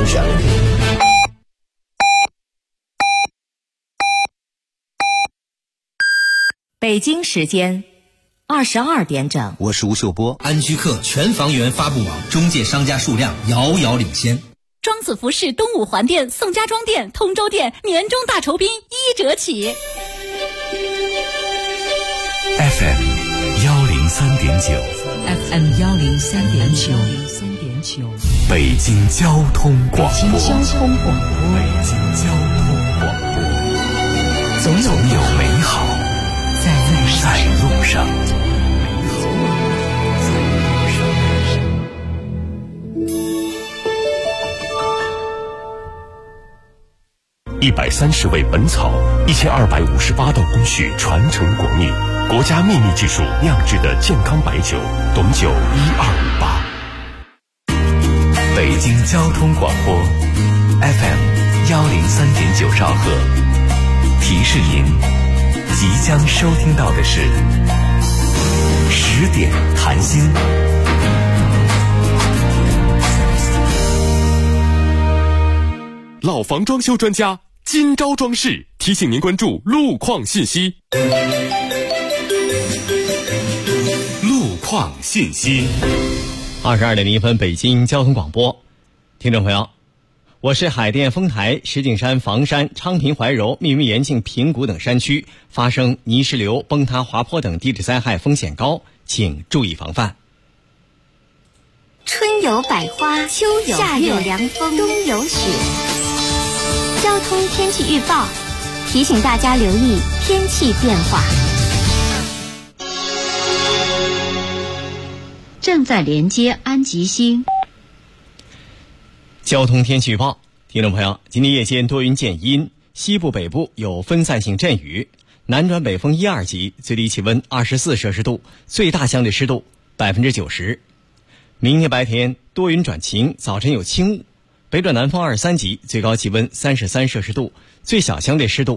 新旋律。 北京时间22点整， 我是吴秀波。 安居客全房源发布网中介商家数量遥遥领先。 庄子服饰东五环店、宋家庄店、通州店年终大酬宾1折起。 FM 103.9 FM 103.9 北京交通广播。 北京交通广播，总有美好在路上。 130味本草，1258道工序传承国秘，国家秘密技术酿制的健康白酒，董酒1258。北京交通广播 FM 103.9兆赫，提示您即将收听到的是10点谈心。 老房装修专家金招装饰提醒您关注路况信息。路况信息 ，22点01分，北京交通广播，听众朋友，我市海淀丰台、石景山、房山、昌平、怀柔、密云、延庆、平谷等山区发生泥石流、崩塌、滑坡等地质灾害风险高，请注意防范。 春有百花，秋有月，夏有凉风，冬有雪。交通天气预报提醒大家留意天气变化。 正在连接安吉星。 交通天气预报，听众朋友，今天夜间多云见阴，西部北部有分散性阵雨，南转北风1、2级，最低气温24摄氏度，最大相对湿度90%。明天白天多云转晴，早晨有轻雾，北转南风2、3级，最高气温33摄氏度，最小相对湿度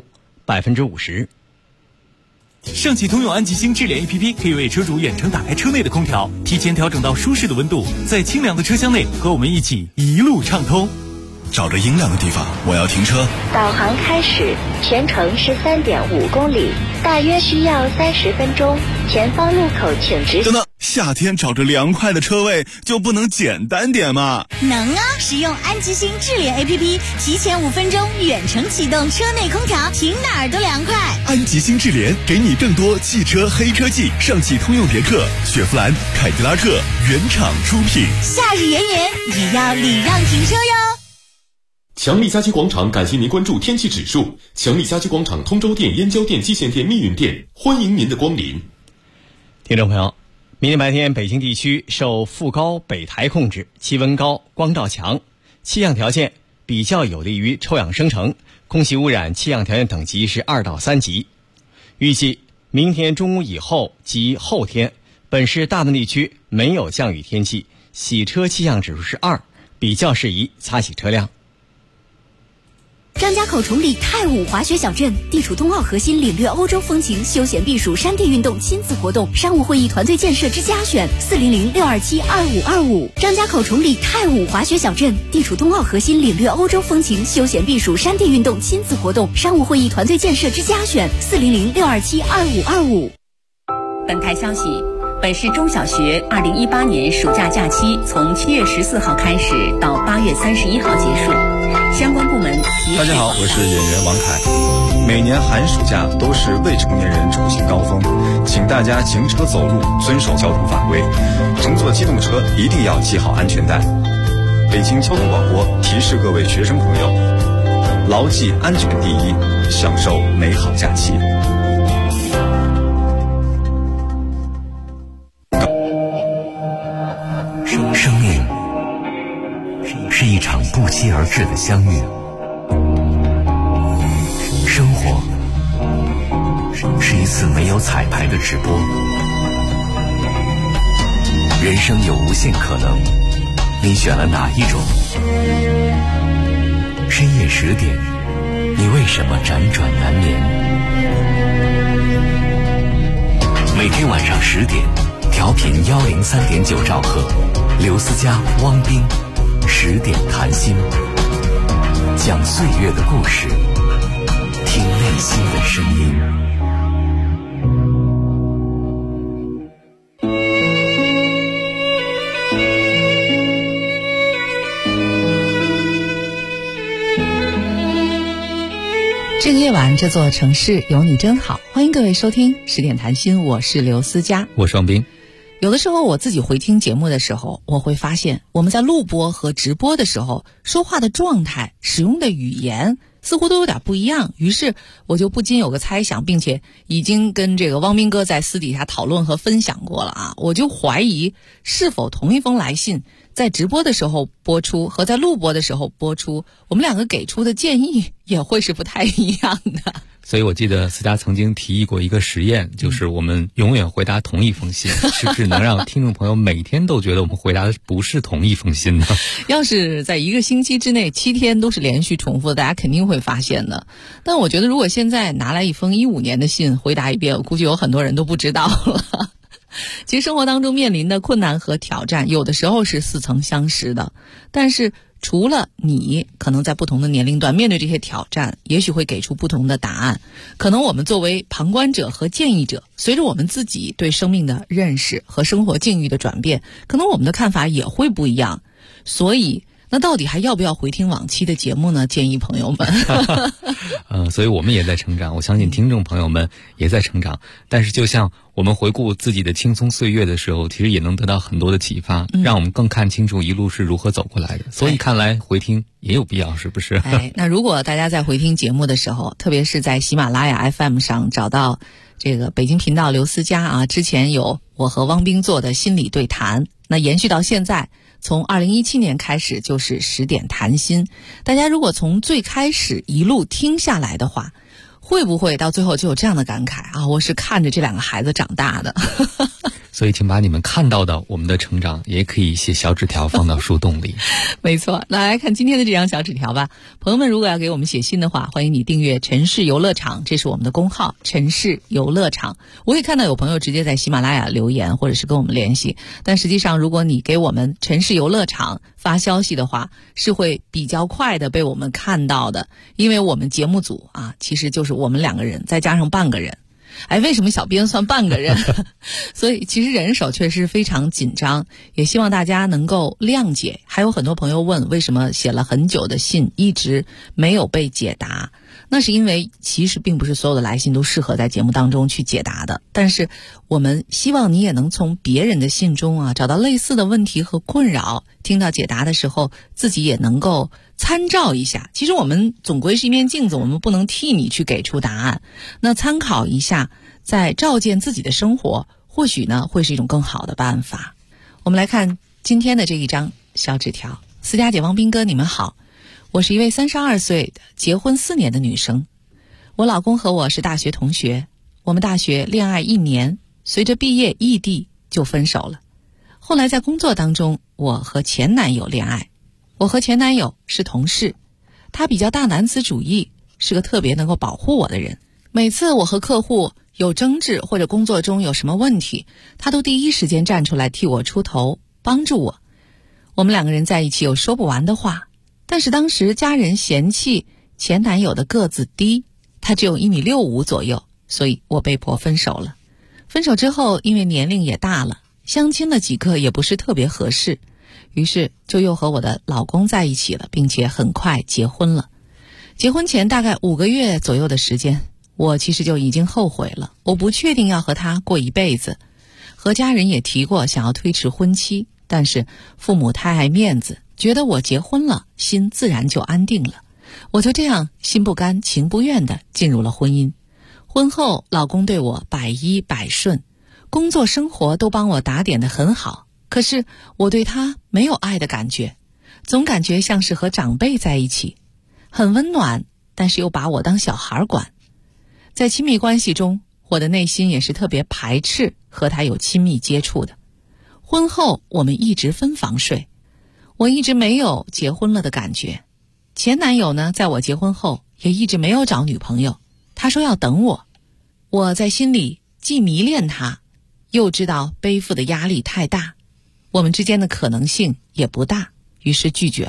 50%。 上汽通用安吉星智联 APP 可以为车主远程打开车内的空调，提前调整到舒适的温度，在清凉的车厢内和我们一起一路畅通。 找着阴凉的地方，我要停车。 导航开始，全程13.5公里，大约需要30分钟。前方路口请直行。 等等，夏天找着凉快的车位就不能简单点吗？ 能啊！使用安吉星智联 APP， 提前5分钟远程启动车内空调，停哪儿都凉快。 安吉星智联给你更多汽车黑科技，上汽通用别克、雪佛兰、凯迪拉克原厂出品。 夏日炎炎，也要礼让停车哟。 强力家居广场感谢您关注天气指数。强力家居广场通州店、燕郊店、蓟县店、密云店，欢迎您的光临。 听众朋友，明天白天北京地区受副高北台控制，气温高，光照强，气象条件比较有利于臭氧生成，空气污染气象条件等级是2到3级。预计明天中午以后及后天，本市大部分地区没有降雨天气，洗车气象指数是2，比较适宜擦洗车辆。 张家口崇礼太武滑雪小镇，地处冬奥核心，领略欧洲风情，休闲避暑，山地运动亲子活动，商务会议团队建设之家选，400-627-2525。张家口崇礼太武滑雪小镇，地处冬奥核心，领略欧洲风情，休闲避暑，山地运动亲子活动，商务会议团队建设之家选，400-627-2525。 本台消息，本市中小学2018年暑假假期从7月14号开始到8月31号结束。相关部门大家好，我是演员王凯。每年寒暑假都是未成年人出行高峰，请大家行车走路遵守交通法规，乘坐机动车一定要系好安全带。北京交通广播提示各位学生朋友，牢记安全第一，享受美好假期。 生命是一场不期而至的相遇，生活是一次没有彩排的直播，人生有无限可能，你选了哪一种？深夜10点，你为什么辗转难眠？每天晚上10点，调频103.9兆赫，刘思佳、汪斌，10点谈心。 讲岁月的故事，听内心的声音。 这个夜晚，这座城市有你真好。欢迎各位收听10点谈心，我是刘思佳， 我是王斌。 有的时候我自己回听节目的时候，我会发现我们在录播和直播的时候说话的状态、使用的语言似乎都有点不一样，于是我就不禁有个猜想，并且已经跟这个汪斌哥在私底下讨论和分享过了啊，我就怀疑是否同一封来信在直播的时候播出和在录播的时候播出，我们两个给出的建议也会是不太一样的。 所以我记得思佳曾经提议过一个实验，就是我们永远回答同一封信，是不是能让听众朋友每天都觉得我们回答的不是同一封信呢？ 要是在一个星期之内7天都是连续重复的，大家肯定会发现的。但我觉得如果现在拿来一封15年的信回答一遍，我估计有很多人都不知道了。其实生活当中面临的困难和挑战有的时候是似曾相识的，但是除了你可能在不同的年龄段面对这些挑战，也许会给出不同的答案。可能我们作为旁观者和建议者，随着我们自己对生命的认识和生活境遇的转变，可能我们的看法也会不一样。所以那到底还要不要回听往期的节目呢？建议朋友们所以我们也在成长，我相信听众朋友们也在成长。但是就像我们回顾自己的青葱岁月的时候，其实也能得到很多的启发，让我们更看清楚一路是如何走过来的。所以看来回听也有必要，是不是？ 那如果大家在回听节目的时候，特别是在喜马拉雅 FM 上找到这个北京频道刘思佳啊，之前有我和汪斌做的心理对谈，那延续到现在，从2017年开始就是10点谈心。大家如果从最开始一路听下来的话，会不会到最后就有这样的感慨啊？我是看着这两个孩子长大的。 所以请把你们看到的我们的成长也可以写小纸条放到树洞里。 没错，那来看今天的这张小纸条吧。朋友们如果要给我们写信的话，欢迎你订阅城市游乐场，这是我们的公号城市游乐场。我也看到有朋友直接在喜马拉雅留言或者是跟我们联系，但实际上如果你给我们城市游乐场发消息的话，是会比较快的被我们看到的，因为我们节目组啊，其实就是我们2个人再加上半个人。为什么小编算半个人？所以其实人手确实非常紧张，也希望大家能够谅解。还有很多朋友问为什么写了很久的信一直没有被解答，那是因为其实并不是所有的来信都适合在节目当中去解答的，但是我们希望你也能从别人的信中啊找到类似的问题和困扰，听到解答的时候自己也能够参照一下。其实我们总归是一面镜子，我们不能替你去给出答案，那参考一下再照见自己的生活，或许呢会是一种更好的办法。我们来看今天的这一张小纸条。思佳姐、汪斌哥，你们好，我是一位32岁的结婚4年的女生，我老公和我是大学同学，我们大学恋爱1年，随着毕业异地就分手了。后来在工作当中，我和前男友恋爱。我和前男友是同事，他比较大男子主义，是个特别能够保护我的人。每次我和客户有争执或者工作中有什么问题，他都第一时间站出来替我出头，帮助我。我们2个人在一起有说不完的话，但是当时家人嫌弃前男友的个子低，他只有1.65米左右，所以我被迫分手了。分手之后，因为年龄也大了，相亲了几个也不是特别合适，于是就又和我的老公在一起了，并且很快结婚了。结婚前大概5个月左右的时间，我其实就已经后悔了，我不确定要和他过一辈子，和家人也提过想要推迟婚期，但是父母太爱面子，觉得我结婚了，心自然就安定了。我就这样心不甘情不愿地进入了婚姻。婚后，老公对我百依百顺，工作生活都帮我打点得很好，可是我对他没有爱的感觉，总感觉像是和长辈在一起，很温暖，但是又把我当小孩管。在亲密关系中，我的内心也是特别排斥和他有亲密接触的。婚后我们一直分房睡，我一直没有结婚了的感觉。前男友呢，在我结婚后也一直没有找女朋友，他说要等我。我在心里既迷恋他，又知道背负的压力太大，我们之间的可能性也不大，于是拒绝了。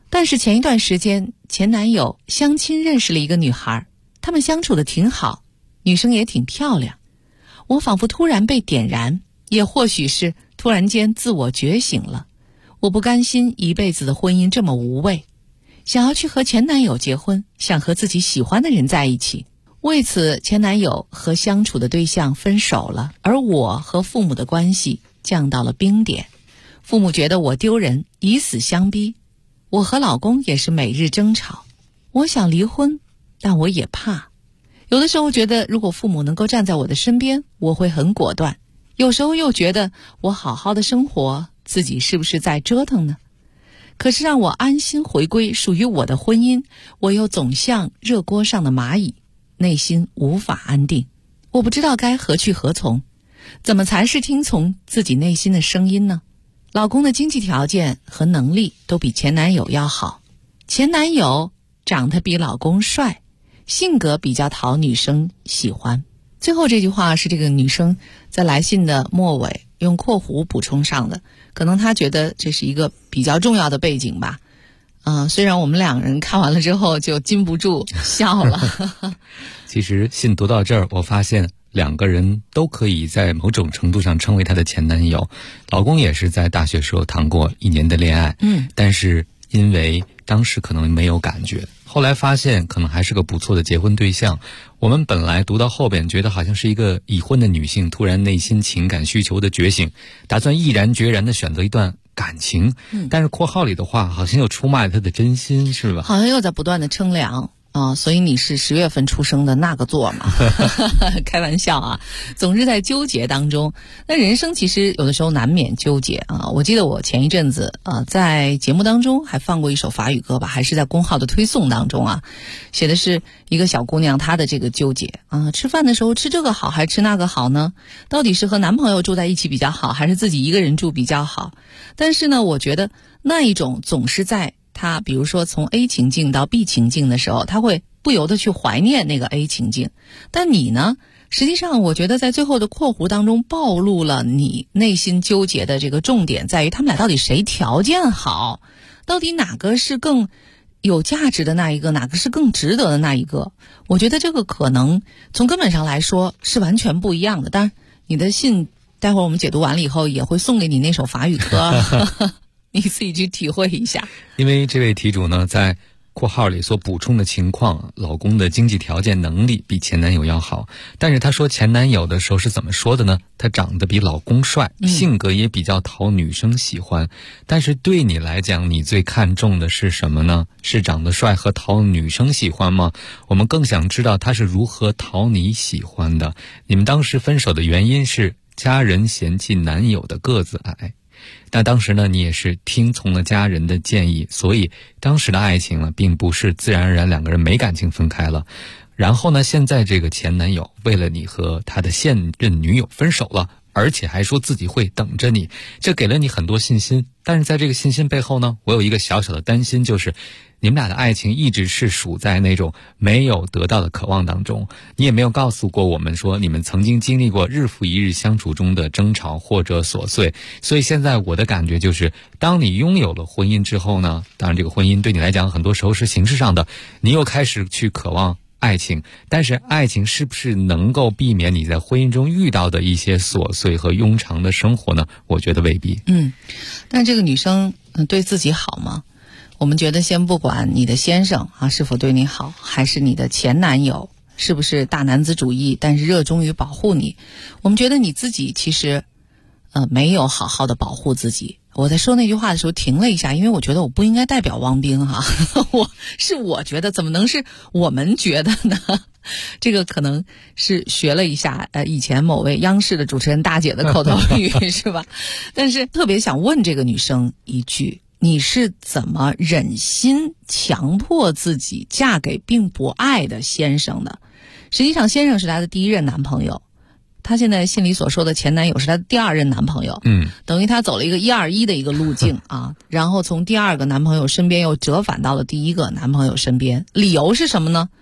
但是前一段时间前男友相亲认识了一个女孩，他们相处的挺好，女生也挺漂亮。我仿佛突然被点燃，也或许是突然间自我觉醒了。我不甘心一辈子的婚姻这么无味，想要去和前男友结婚，想和自己喜欢的人在一起。为此，前男友和相处的对象分手了，而我和父母的关系降到了冰点。父母觉得我丢人，以死相逼。我和老公也是每日争吵。我想离婚，但我也怕。有的时候觉得如果父母能够站在我的身边，我会很果断。有时候又觉得我好好的生活，自己是不是在折腾呢？可是让我安心回归属于我的婚姻，我又总像热锅上的蚂蚁，内心无法安定。我不知道该何去何从，怎么才是听从自己内心的声音呢？老公的经济条件和能力都比前男友要好，前男友长得比老公帅，性格比较讨女生喜欢。最后这句话是这个女生在来信的末尾用括弧补充上的，可能她觉得这是一个比较重要的背景吧。虽然我们两人看完了之后就禁不住笑了。 其实信读到这儿，我发现两个人都可以在某种程度上称为她的前男友。老公也是在大学时候谈过1年的恋爱，但是因为当时可能没有感觉，后来发现可能还是个不错的结婚对象。我们本来读到后边觉得好像是一个已婚的女性突然内心情感需求的觉醒，打算毅然决然地选择一段感情，但是括号里的话好像又出卖了她的真心，是吧？ 好像又在不断的称量。所以你是10月份出生的那个座嘛？开玩笑啊，总是在纠结当中。那人生其实有的时候难免纠结啊。我记得我前一阵子在节目当中还放过一首法语歌吧，还是在公号的推送当中啊，写的是一个小姑娘她的这个纠结啊，吃饭的时候吃这个好还是吃那个好呢？到底是和男朋友住在一起比较好，还是自己一个人住比较好？但是呢，我觉得那一种总是在他比如说从 A 情境到 B 情境的时候，他会不由得去怀念那个 A 情境。但你呢，实际上我觉得在最后的括弧当中暴露了你内心纠结的这个重点，在于他们俩到底谁条件好，到底哪个是更有价值的那一个，哪个是更值得的那一个。我觉得这个可能从根本上来说是完全不一样的。当然你的信待会儿我们解读完了以后也会送给你那首法语歌你自己去体会一下。 因为这位题主呢在括号里所补充的情况，老公的经济条件能力比前男友要好，但是他说前男友的时候是怎么说的呢？他长得比老公帅，性格也比较讨女生喜欢。但是对你来讲，你最看重的是什么呢？是长得帅和讨女生喜欢吗？我们更想知道他是如何讨你喜欢的。你们当时分手的原因是家人嫌弃男友的个子矮，但当时呢，你也是听从了家人的建议，所以当时的爱情呢，并不是自然而然两个人没感情分开了。然后呢，现在这个前男友为了你和他的现任女友分手了，而且还说自己会等着你，这给了你很多信心。但是在这个信心背后呢，我有一个小小的担心，就是你们俩的爱情一直是属在那种没有得到的渴望当中。你也没有告诉过我们说你们曾经经历过日复一日相处中的争吵或者琐碎。所以现在我的感觉就是，当你拥有了婚姻之后呢，当然这个婚姻对你来讲很多时候是形式上的，你又开始去渴望爱情，但是爱情是不是能够避免你在婚姻中遇到的一些琐碎和庸常的生活呢？我觉得未必。 但这个女生对自己好吗？我们觉得先不管你的先生是否对你好，还是你的前男友是不是大男子主义但是热衷于保护你，我们觉得你自己其实没有好好的保护自己。我在说那句话的时候停了一下，因为我觉得我不应该代表汪冰我觉得怎么能是我们觉得呢？这个可能是学了一下以前某位央视的主持人大姐的口头语是吧？但是特别想问这个女生一句，你是怎么忍心强迫自己嫁给并不爱的先生的？实际上先生是她的第一任男朋友，她现在信里所说的前男友是她的第二任男朋友，等于她走了一个121的一个路径啊，然后从第二个男朋友身边又折返到了第一个男朋友身边。理由是什么呢？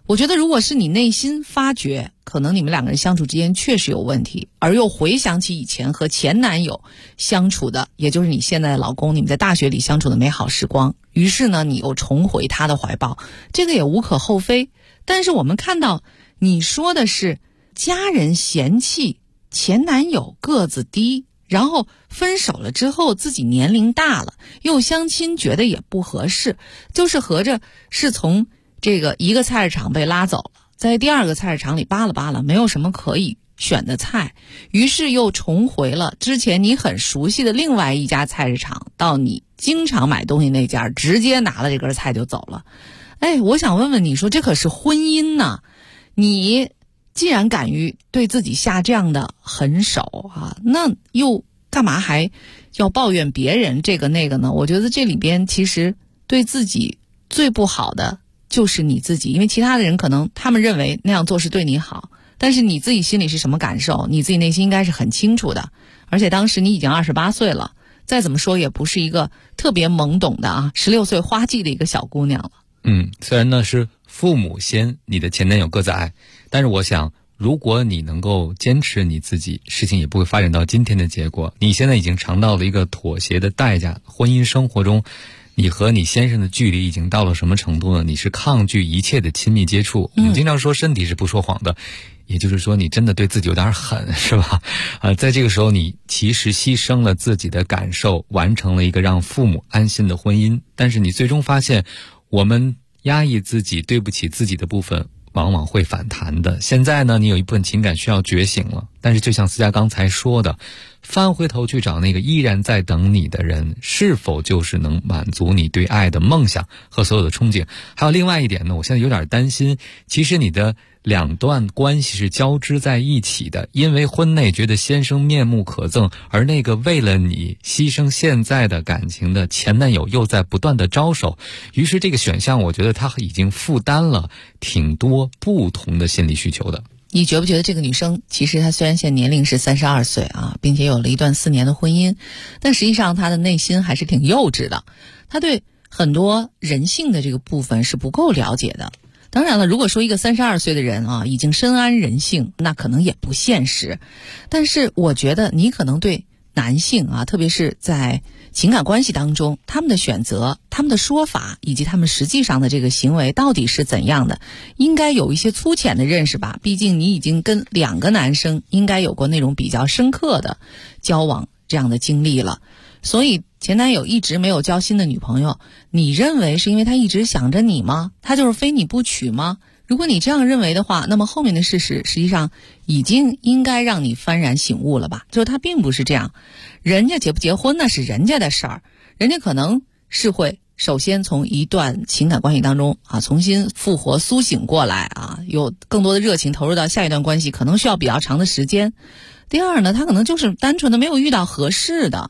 我觉得如果是你内心发觉可能你们两个人相处之间确实有问题，而又回想起以前和前男友相处的，也就是你现在的老公，你们在大学里相处的美好时光，于是呢你又重回他的怀抱，这个也无可厚非。但是我们看到你说的是家人嫌弃前男友个子低，然后分手了之后自己年龄大了，又相亲觉得也不合适，就是合着是从这个一个菜市场被拉走了，在第二个菜市场里扒拉扒拉，没有什么可以选的菜，于是又重回了之前你很熟悉的另外一家菜市场，到你经常买东西那家，直接拿了这根菜就走了。哎，我想问问你说，这可是婚姻呐，你既然敢于对自己下这样的狠手啊，那又干嘛还要抱怨别人这个那个呢？我觉得这里边其实对自己最不好的就是你自己，因为其他的人可能他们认为那样做是对你好，但是你自己心里是什么感受，你自己内心应该是很清楚的。而且当时你已经28岁了，再怎么说也不是一个特别懵懂的16岁花季的一个小姑娘了。 虽然呢是父母先你的前男友个子矮，但是我想如果你能够坚持你自己，事情也不会发展到今天的结果。你现在已经尝到了一个妥协的代价，婚姻生活中你和你先生的距离已经到了什么程度呢？你是抗拒一切的亲密接触。我们经常说身体是不说谎的，也就是说你真的对自己有点狠，是吧？在这个时候你其实牺牲了自己的感受，完成了一个让父母安心的婚姻，但是你最终发现我们压抑自己对不起自己的部分往往会反弹的。现在呢，你有一部分情感需要觉醒了，但是就像思佳刚才说的，翻回头去找那个依然在等你的人，是否就是能满足你对爱的梦想和所有的憧憬？还有另外一点呢，我现在有点担心，其实你的两段关系是交织在一起的，因为婚内觉得先生面目可憎，而那个为了你牺牲现在的感情的前男友又在不断的招手，于是这个选项我觉得他已经负担了挺多不同的心理需求的。 你觉不觉得这个女生其实她虽然现在年龄是32岁啊，并且有了一段4年的婚姻，但实际上她的内心还是挺幼稚的，她对很多人性的这个部分是不够了解的。当然了，如果说一个32岁的人啊已经深谙人性，那可能也不现实。但是我觉得你可能对男性啊，特别是在情感关系当中，他们的选择、他们的说法以及他们实际上的这个行为到底是怎样的，应该有一些粗浅的认识吧。毕竟你已经跟2个男生应该有过那种比较深刻的交往这样的经历了。所以前男友一直没有交新的女朋友，你认为是因为他一直想着你吗？他就是非你不娶吗？如果你这样认为的话，那么后面的事实实际上已经应该让你幡然醒悟了吧？就是他并不是这样，人家结不结婚那是人家的事儿，人家可能是会首先从一段情感关系当中重新复活苏醒过来有更多的热情投入到下一段关系，可能需要比较长的时间。第二呢，他可能就是单纯的没有遇到合适的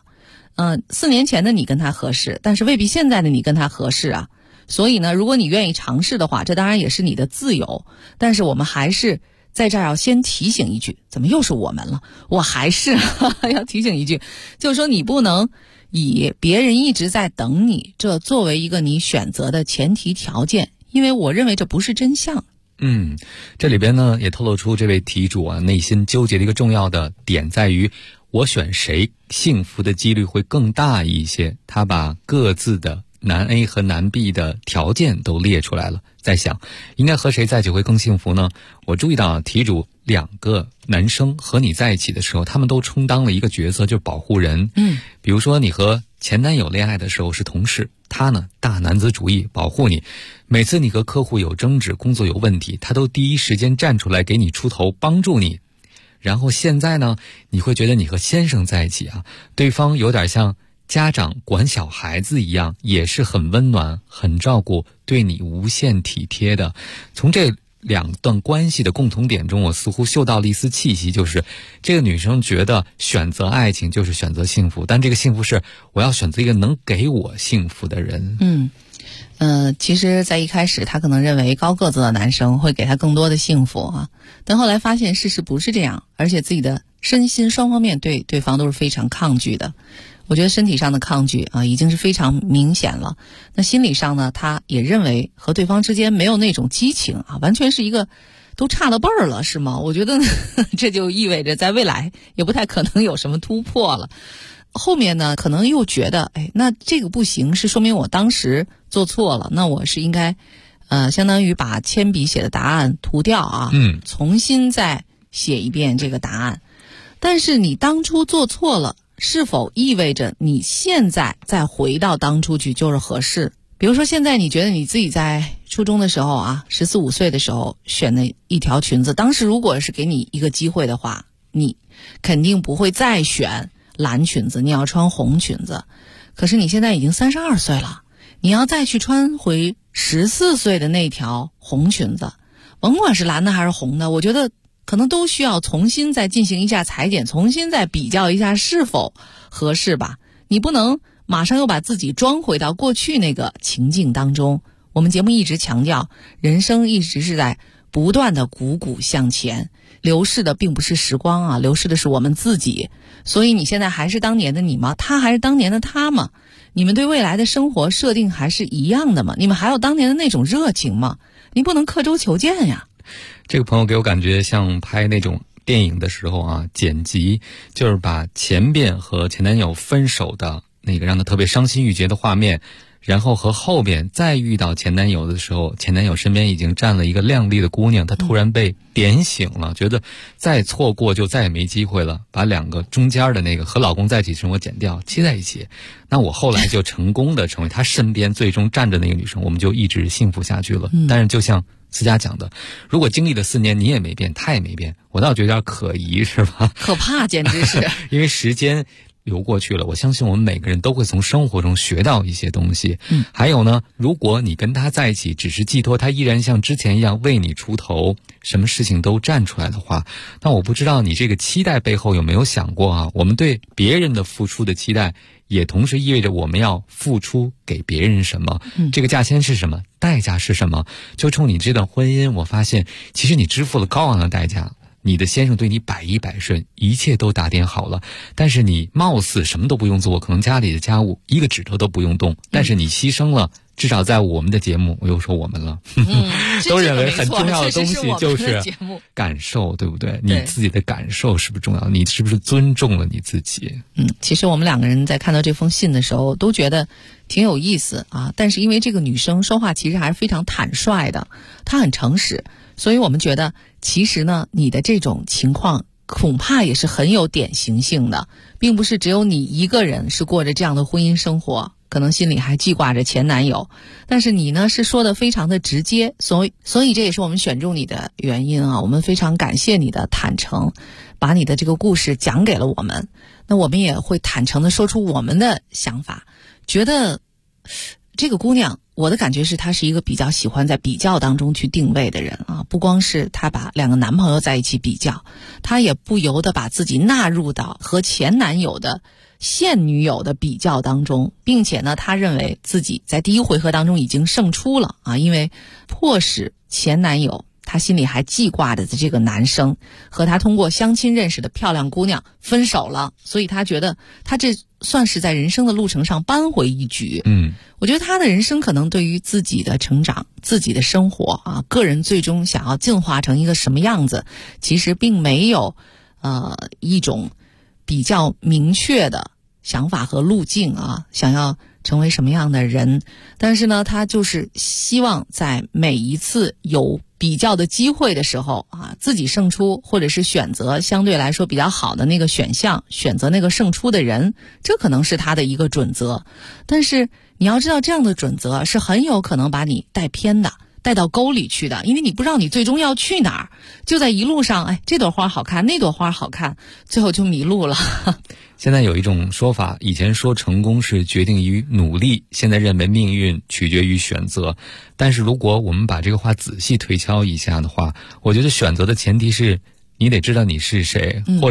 ，4年前的你跟他合适，但是未必现在的你跟他合适啊。所以呢，如果你愿意尝试的话，这当然也是你的自由。但是我们还是在这儿要先提醒一句，怎么又是我们了？我还是要提醒一句，就是说你不能以别人一直在等你这作为一个你选择的前提条件，因为我认为这不是真相。 这里边呢也透露出这位题主内心纠结的一个重要的点在于，我选谁幸福的几率会更大一些。他把各自的男 A 和男 B 的条件都列出来了，在想应该和谁在一起会更幸福呢？我注意到题主2个男生和你在一起的时候，他们都充当了一个角色，就是保护人。比如说你和前男友恋爱的时候是同事，他呢大男子主义保护你，每次你和客户有争执，工作有问题，他都第一时间站出来给你出头帮助你。然后现在呢，你会觉得你和先生在一起对方有点像家长管小孩子一样，也是很温暖很照顾，对你无限体贴的。从这2段关系的共同点中，我似乎嗅到了一丝气息，就是这个女生觉得选择爱情就是选择幸福，但这个幸福是我要选择一个能给我幸福的人。 其实在一开始他可能认为高个子的男生会给他更多的幸福但后来发现事实不是这样，而且自己的身心双方面对对方都是非常抗拒的。 我觉得身体上的抗拒啊，已经是非常明显了。那心理上呢，他也认为和对方之间没有那种激情啊，完全是一个都差了辈儿了，是吗？我觉得这就意味着在未来也不太可能有什么突破了。后面呢，可能又觉得，那这个不行，是说明我当时做错了，那我是应该，相当于把铅笔写的答案涂掉啊，重新再写一遍这个答案。但是你当初做错了，是否意味着你现在再回到当初去就是合适？比如说现在你觉得你自己在初中的时候啊，14、15岁的时候选的一条裙子，当时如果是给你一个机会的话，你肯定不会再选蓝裙子，你要穿红裙子。可是你现在已经32岁了，你要再去穿回14岁的那条红裙子，甭管是蓝的还是红的，我觉得可能都需要重新再进行一下裁剪，重新再比较一下是否合适吧。你不能马上又把自己装回到过去那个情境当中。我们节目一直强调，人生一直是在不断的汩汩向前，流逝的并不是时光啊，流逝的是我们自己。所以你现在还是当年的你吗？他还是当年的他吗？你们对未来的生活设定还是一样的吗？你们还有当年的那种热情吗？你不能刻舟求剑呀。 这个朋友给我感觉像拍那种电影的时候啊，剪辑就是把前边和前男友分手的那个让他特别伤心欲绝的画面，然后和后边再遇到前男友的时候，前男友身边已经站了一个靓丽的姑娘，她突然被点醒了，觉得再错过就再也没机会了，把两个中间的那个和老公在一起生活剪掉，切在一起。那我后来就成功的成为他身边最终站着那个女生，我们就一直幸福下去了。但是就像思佳讲的，如果经历了4年你也没变，他也没变，我倒觉得有点可疑，是吧？ 可怕，简直是。 因为时间流过去了，我相信我们每个人都会从生活中学到一些东西。还有呢，如果你跟他在一起只是寄托他依然像之前一样为你出头，什么事情都站出来的话，那我不知道你这个期待背后有没有想过啊，我们对别人的付出的期待也同时意味着我们要付出给别人什么，这个价钱是什么，代价是什么。就冲你这段婚姻，我发现其实你支付了高昂的代价，你的先生对你百依百顺，一切都打点好了，但是你貌似什么都不用做，可能家里的家务一个指头都不用动，但是你牺牲了，至少在我们的节目，我又说我们了，都认为很重要的东西就是感受，对不对？你自己的感受是不是重要？你是不是尊重了你自己？ 其实我们两个人在看到这封信的时候都觉得挺有意思啊，但是因为这个女生说话其实还是非常坦率的，她很诚实，所以我们觉得其实呢，你的这种情况恐怕也是很有典型性的，并不是只有你一个人是过着这样的婚姻生活，可能心里还记挂着前男友，但是你呢是说的非常的直接，所以这也是我们选中你的原因啊。我们非常感谢你的坦诚，把你的这个故事讲给了我们，那我们也会坦诚的说出我们的想法，觉得这个姑娘，我的感觉是她是一个比较喜欢在比较当中去定位的人啊，不光是她把2个男朋友在一起比较，她也不由得把自己纳入到和前男友的现女友的比较当中，并且呢，她认为自己在第1回合当中已经胜出了啊，因为迫使前男友他心里还记挂着的这个男生和他通过相亲认识的漂亮姑娘分手了，所以他觉得他这算是在人生的路程上扳回一局。我觉得他的人生可能对于自己的成长、自己的生活啊，个人最终想要进化成一个什么样子，其实并没有一种比较明确的想法和路径啊，想要成为什么样的人。但是呢，他就是希望在每一次有比较的机会的时候啊，自己胜出，或者是选择相对来说比较好的那个选项，选择那个胜出的人，这可能是他的一个准则。但是你要知道，这样的准则是很有可能把你带偏的，带到沟里去的，因为你不知道你最终要去哪儿，就在一路上，这朵花好看，那朵花好看，最后就迷路了。 现在有一种说法，以前说成功是决定于努力，现在认为命运取决于选择。但是如果我们把这个话仔细推敲一下的话，我觉得选择的前提是你得知道你是谁，或者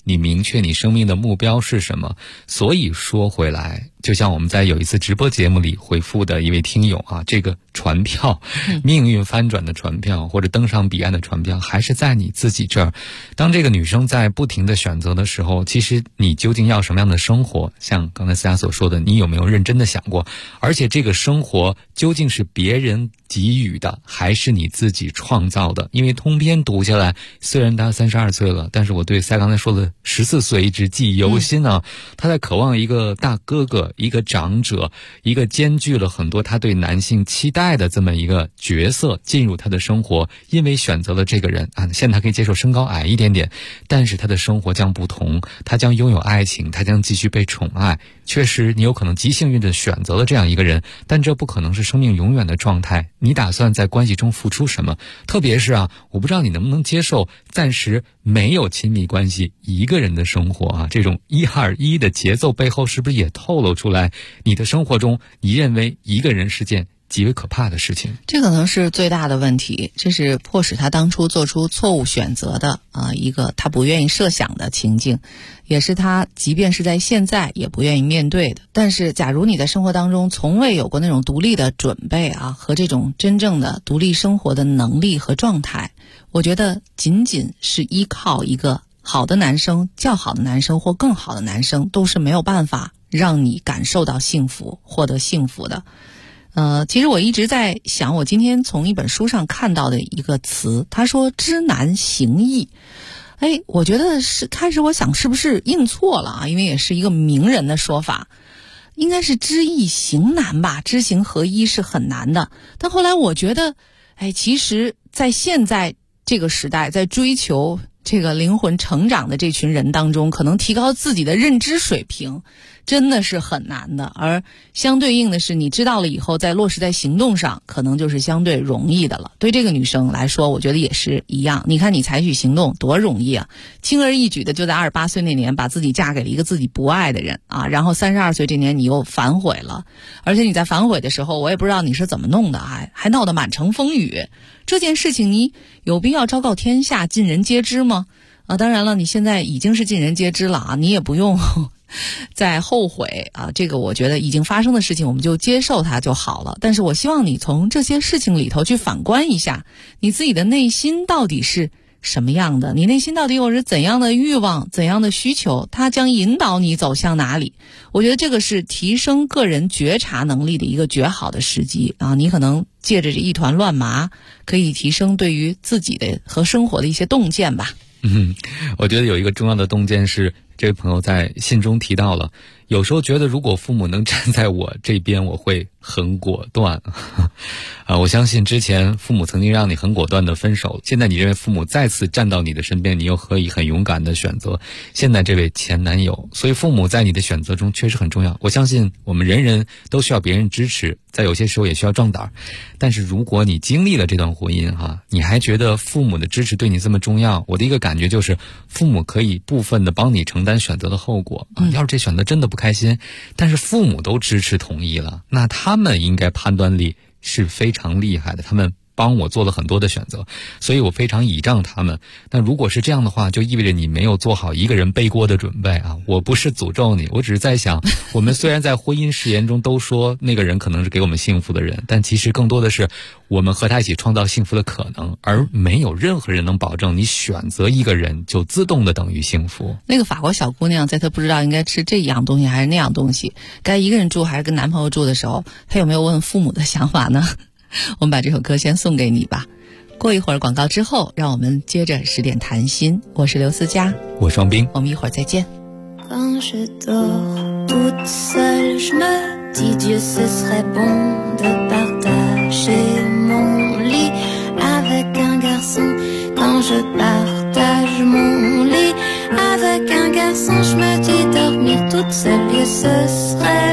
你明确你生命的目标是什么。所以说回来，就像我们在有一次直播节目里回复的一位听友啊，这个船票，命运翻转的船票或者登上彼岸的船票还是在你自己这儿。当这个女生在不停的选择的时候，其实你究竟要什么样的生活，像刚才思佳所说的，你有没有认真的想过？而且这个生活究竟是别人给予的还是你自己创造的？因为通篇读下来，虽然他32岁了，但是我对赛刚才说的14岁一直记忆犹新啊。他在渴望一个大哥哥，一个长者，一个兼具了很多他对男性期待的这么一个角色进入他的生活。因为选择了这个人啊，现在他可以接受身高矮一点点，但是他的生活将不同，他将拥有爱情，他将继续被宠爱。确实你有可能极幸运的选择了这样一个人，但这不可能是生命永远的状态。你打算在关系中付出什么？特别是啊，我不知道你能不能接受暂时没有亲密关系一个人的生活啊，这种121的节奏背后是不是也透露出来你的生活中你认为一个人是件极为可怕的事情？ 这可能是最大的问题，这是迫使他当初做出错误选择的一个他不愿意设想的情境，也是他即便是在现在也不愿意面对的。但是假如你在生活当中从未有过那种独立的准备和这种真正的独立生活的能力和状态，我觉得仅仅是依靠一个好的男生、较好的男生或更好的男生都是没有办法让你感受到幸福、获得幸福的。其实我一直在想，我今天从一本书上看到的一个词，他说知难行易。我觉得是开始我想是不是印错了因为也是一个名人的说法，应该是知易行难吧，知行合一是很难的。但后来我觉得其实在现在这个时代，在追求这个灵魂成长的这群人当中，可能提高自己的认知水平真的是很难的，而相对应的是你知道了以后在落实在行动上可能就是相对容易的了。对这个女生来说我觉得也是一样，你看你采取行动多容易啊，轻而易举的就在28岁那年把自己嫁给了一个自己不爱的人然后32岁这年你又反悔了，而且你在反悔的时候我也不知道你是怎么弄的还闹得满城风雨。这件事情你有必要昭告天下尽人皆知吗？当然了，你现在已经是尽人皆知了你也不用再后悔这个我觉得已经发生的事情我们就接受它就好了。但是我希望你从这些事情里头去反观一下你自己的内心到底是什么样的，你内心到底有着怎样的欲望、怎样的需求，它将引导你走向哪里。我觉得这个是提升个人觉察能力的一个绝好的时机你可能借着这一团乱麻可以提升对于自己的和生活的一些洞见吧。 我觉得有一个重要的洞见是这位朋友在信中提到了，有时候觉得如果父母能站在我这边我会很果断我相信之前父母曾经让你很果断的分手，现在你认为父母再次站到你的身边，你又何以很勇敢的选择现在这位前男友？所以父母在你的选择中确实很重要。我相信我们人人都需要别人支持，在有些时候也需要壮胆，但是如果你经历了这段婚姻你还觉得父母的支持对你这么重要，我的一个感觉就是父母可以部分的帮你承担选择的后果要是这选择真的不开心，但是父母都支持同意了，那他们应该判断力是非常厉害的，他们帮我做了很多的选择，所以我非常倚仗他们。那如果是这样的话，就意味着你没有做好一个人背锅的准备我不是诅咒你，我只是在想我们虽然在婚姻誓言中都说那个人可能是给我们幸福的人，但其实更多的是我们和他一起创造幸福的可能，而没有任何人能保证你选择一个人就自动的等于幸福。 那个法国小姑娘在她不知道应该吃这样东西还是那样东西，该一个人住还是跟男朋友住的时候，她有没有问父母的想法呢？我们把这首歌先送给你吧。过一会儿广告之后，让我们接着10点谈心。我是刘思佳， 我是王斌， 我们一会儿再见。 Quand je dors toute seule, je me dis Dieu, ce serait bon de partager mon lit avec un garçon. Quand je partage mon lit avec un garçon, je me dis dormir toute seule, et ce serait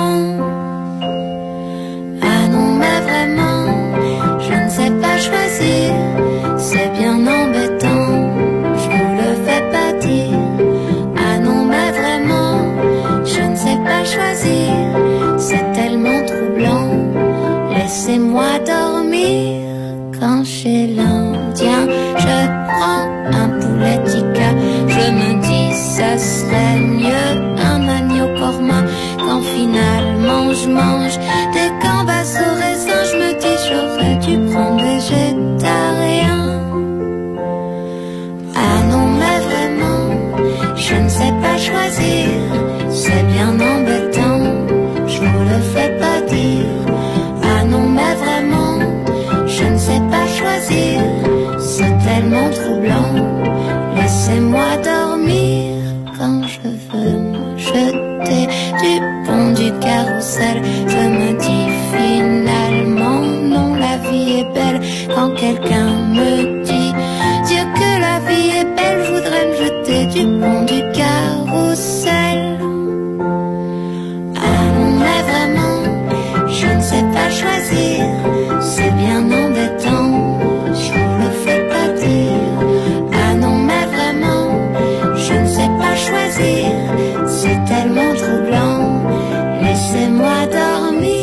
bon.Ah non mais vraiment, je ne sais pas choisir, c'est bien embêtant, je vous le fais pas dire. Ah non mais vraiment, je ne sais pas choisir, c'est tellement troublant, laissez-moi dormir. Quand chez l'Indien, je prends un poulet tikka, je me dis quand je mange des gambas au raisin, je me dis j'aurais dû prendre végétarien. Ah non mais vraiment, je ne sais pas choisir, c'est bien embêtant, je vous le fais pas dire. Ah non mais vraiment, je ne sais pas choisir, c'est tellement troublant. Laissez-moi dormir quand je veux me jeter du pont du carrousel. Je me dis finalement non, la vie est belle. Quand quelqu'un me dit Dieu que la vie est belle, je voudrais me jeter du pont du carrousel. Ah non mais vraiment, je ne sais pas choisir, c'est bien embêtant, je vous le fais pas dire. Ah non mais vraiment, je ne sais pas choisir, c'est tellement troublant, laissez-moi dormir.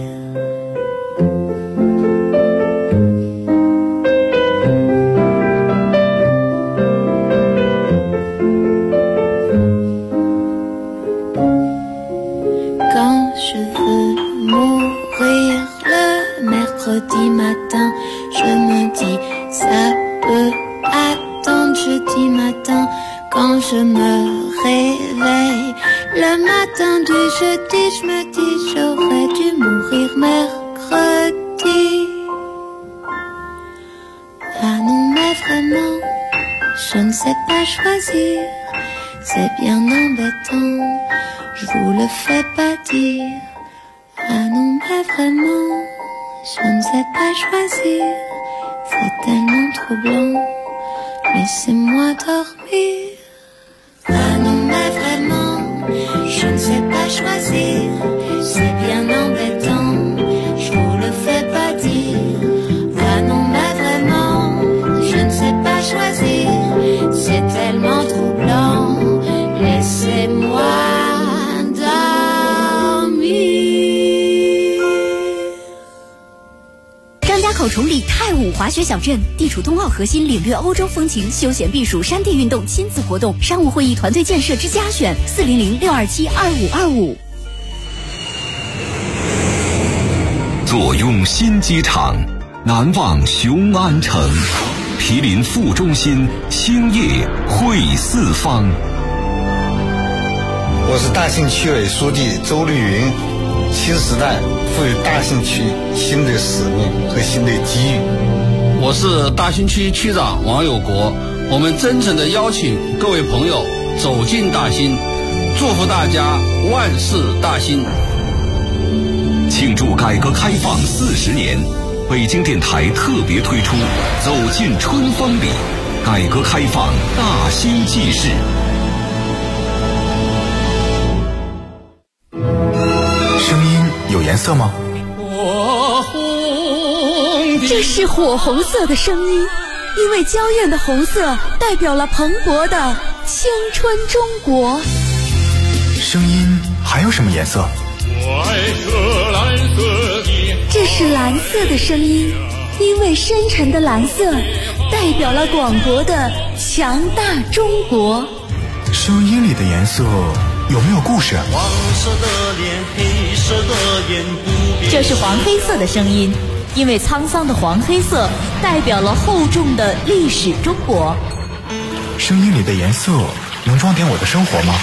Quand je veux mourir le mercredi matin, je me dis ça peut attendre jeudi matin. Quand je me réveille le matin du jeudi, je me dis j'aurais dû mourir mercredi. Ah non mais vraiment, je ne sais pas choisir, c'est bien embêtant, je vous le fais pas dire. Ah non mais vraiment, je ne sais pas choisir, c'est tellement troublant, laissez-moi dormir. Ah non mais vraiment, je ne sais pas choisir, c'est bien embêtant, je vous le fais pas dire. Ah non mais vraiment, je ne sais pas choisir, c'est tellement troublant, laissez-moi dormir。 张家口崇礼泰武滑雪小镇地处冬奥核心，领略欧洲风情，休闲避暑，山地运动亲子活动，商务会议团队建设之家选400-627-2525。 坐拥新机场，难忘雄安城，毗邻副中心，兴业汇四方。 我是大兴区委书记周绿云。新时代赋予大兴区新的使命和新的机遇。 我是大兴区区长王有国，我们真诚地邀请各位朋友走进大兴，祝福大家万事大兴。 庆祝改革开放40年，北京电台特别推出走进春风里，改革开放大兴纪事。 有颜色吗？ 这是火红色的声音，因为娇艳的红色代表了蓬勃的青春中国。 声音还有什么颜色？ 我爱喝蓝色的。 这是蓝色的声音，因为深沉的蓝色代表了广博的强大中国。 声音里的颜色有没有故事？ 黄色的脸，黑色的眼，不变。 这是黄黑色的声音，因为沧桑的黄黑色代表了厚重的历史中国。 声音里的颜色能装点我的生活吗？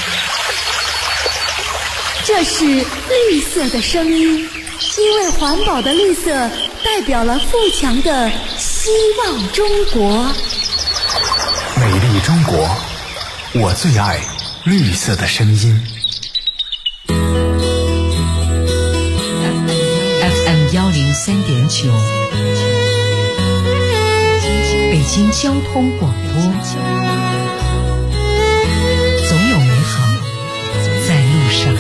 这是绿色的声音，因为环保的绿色代表了富强的希望中国。 美丽中国，我最爱绿色的声音。 FM 103.9，北京交通广播，总有美好在路上。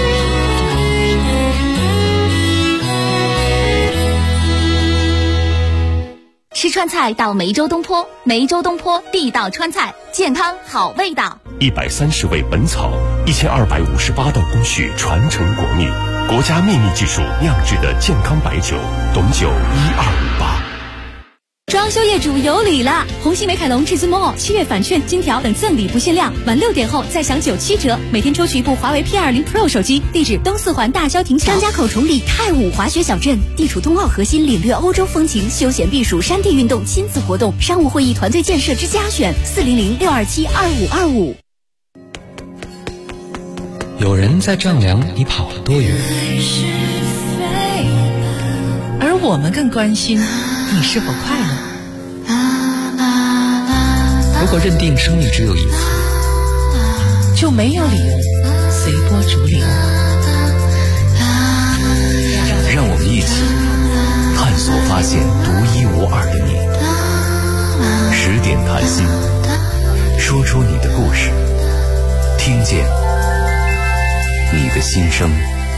吃川菜到梅州东坡，梅州东坡地道川菜，健康好味道。 130味本草，1258道工序传承国秘，国家秘密技术酿制的健康白酒，董酒1258。 装修业主有礼了！红星美凯龙至尊 Mall 7月返券、金条等赠礼不限量，晚6点后再享97折，每天抽取一部华为 P20 Pro 手机。地址：东四环大萧亭桥。 张家口崇礼泰武滑雪小镇，地处冬奥核心，领略欧洲风情，休闲避暑，山地运动，亲子活动，商务会议团队建设之家选，400-627-2525。 有人在丈量你跑了多远， 而我们更关心你是否快乐。 如果认定生命只有一次， 就没有理由随波逐流。 让我们一起探索发现独一无二的你。10点谈心，说出你的故事，听见你的心声。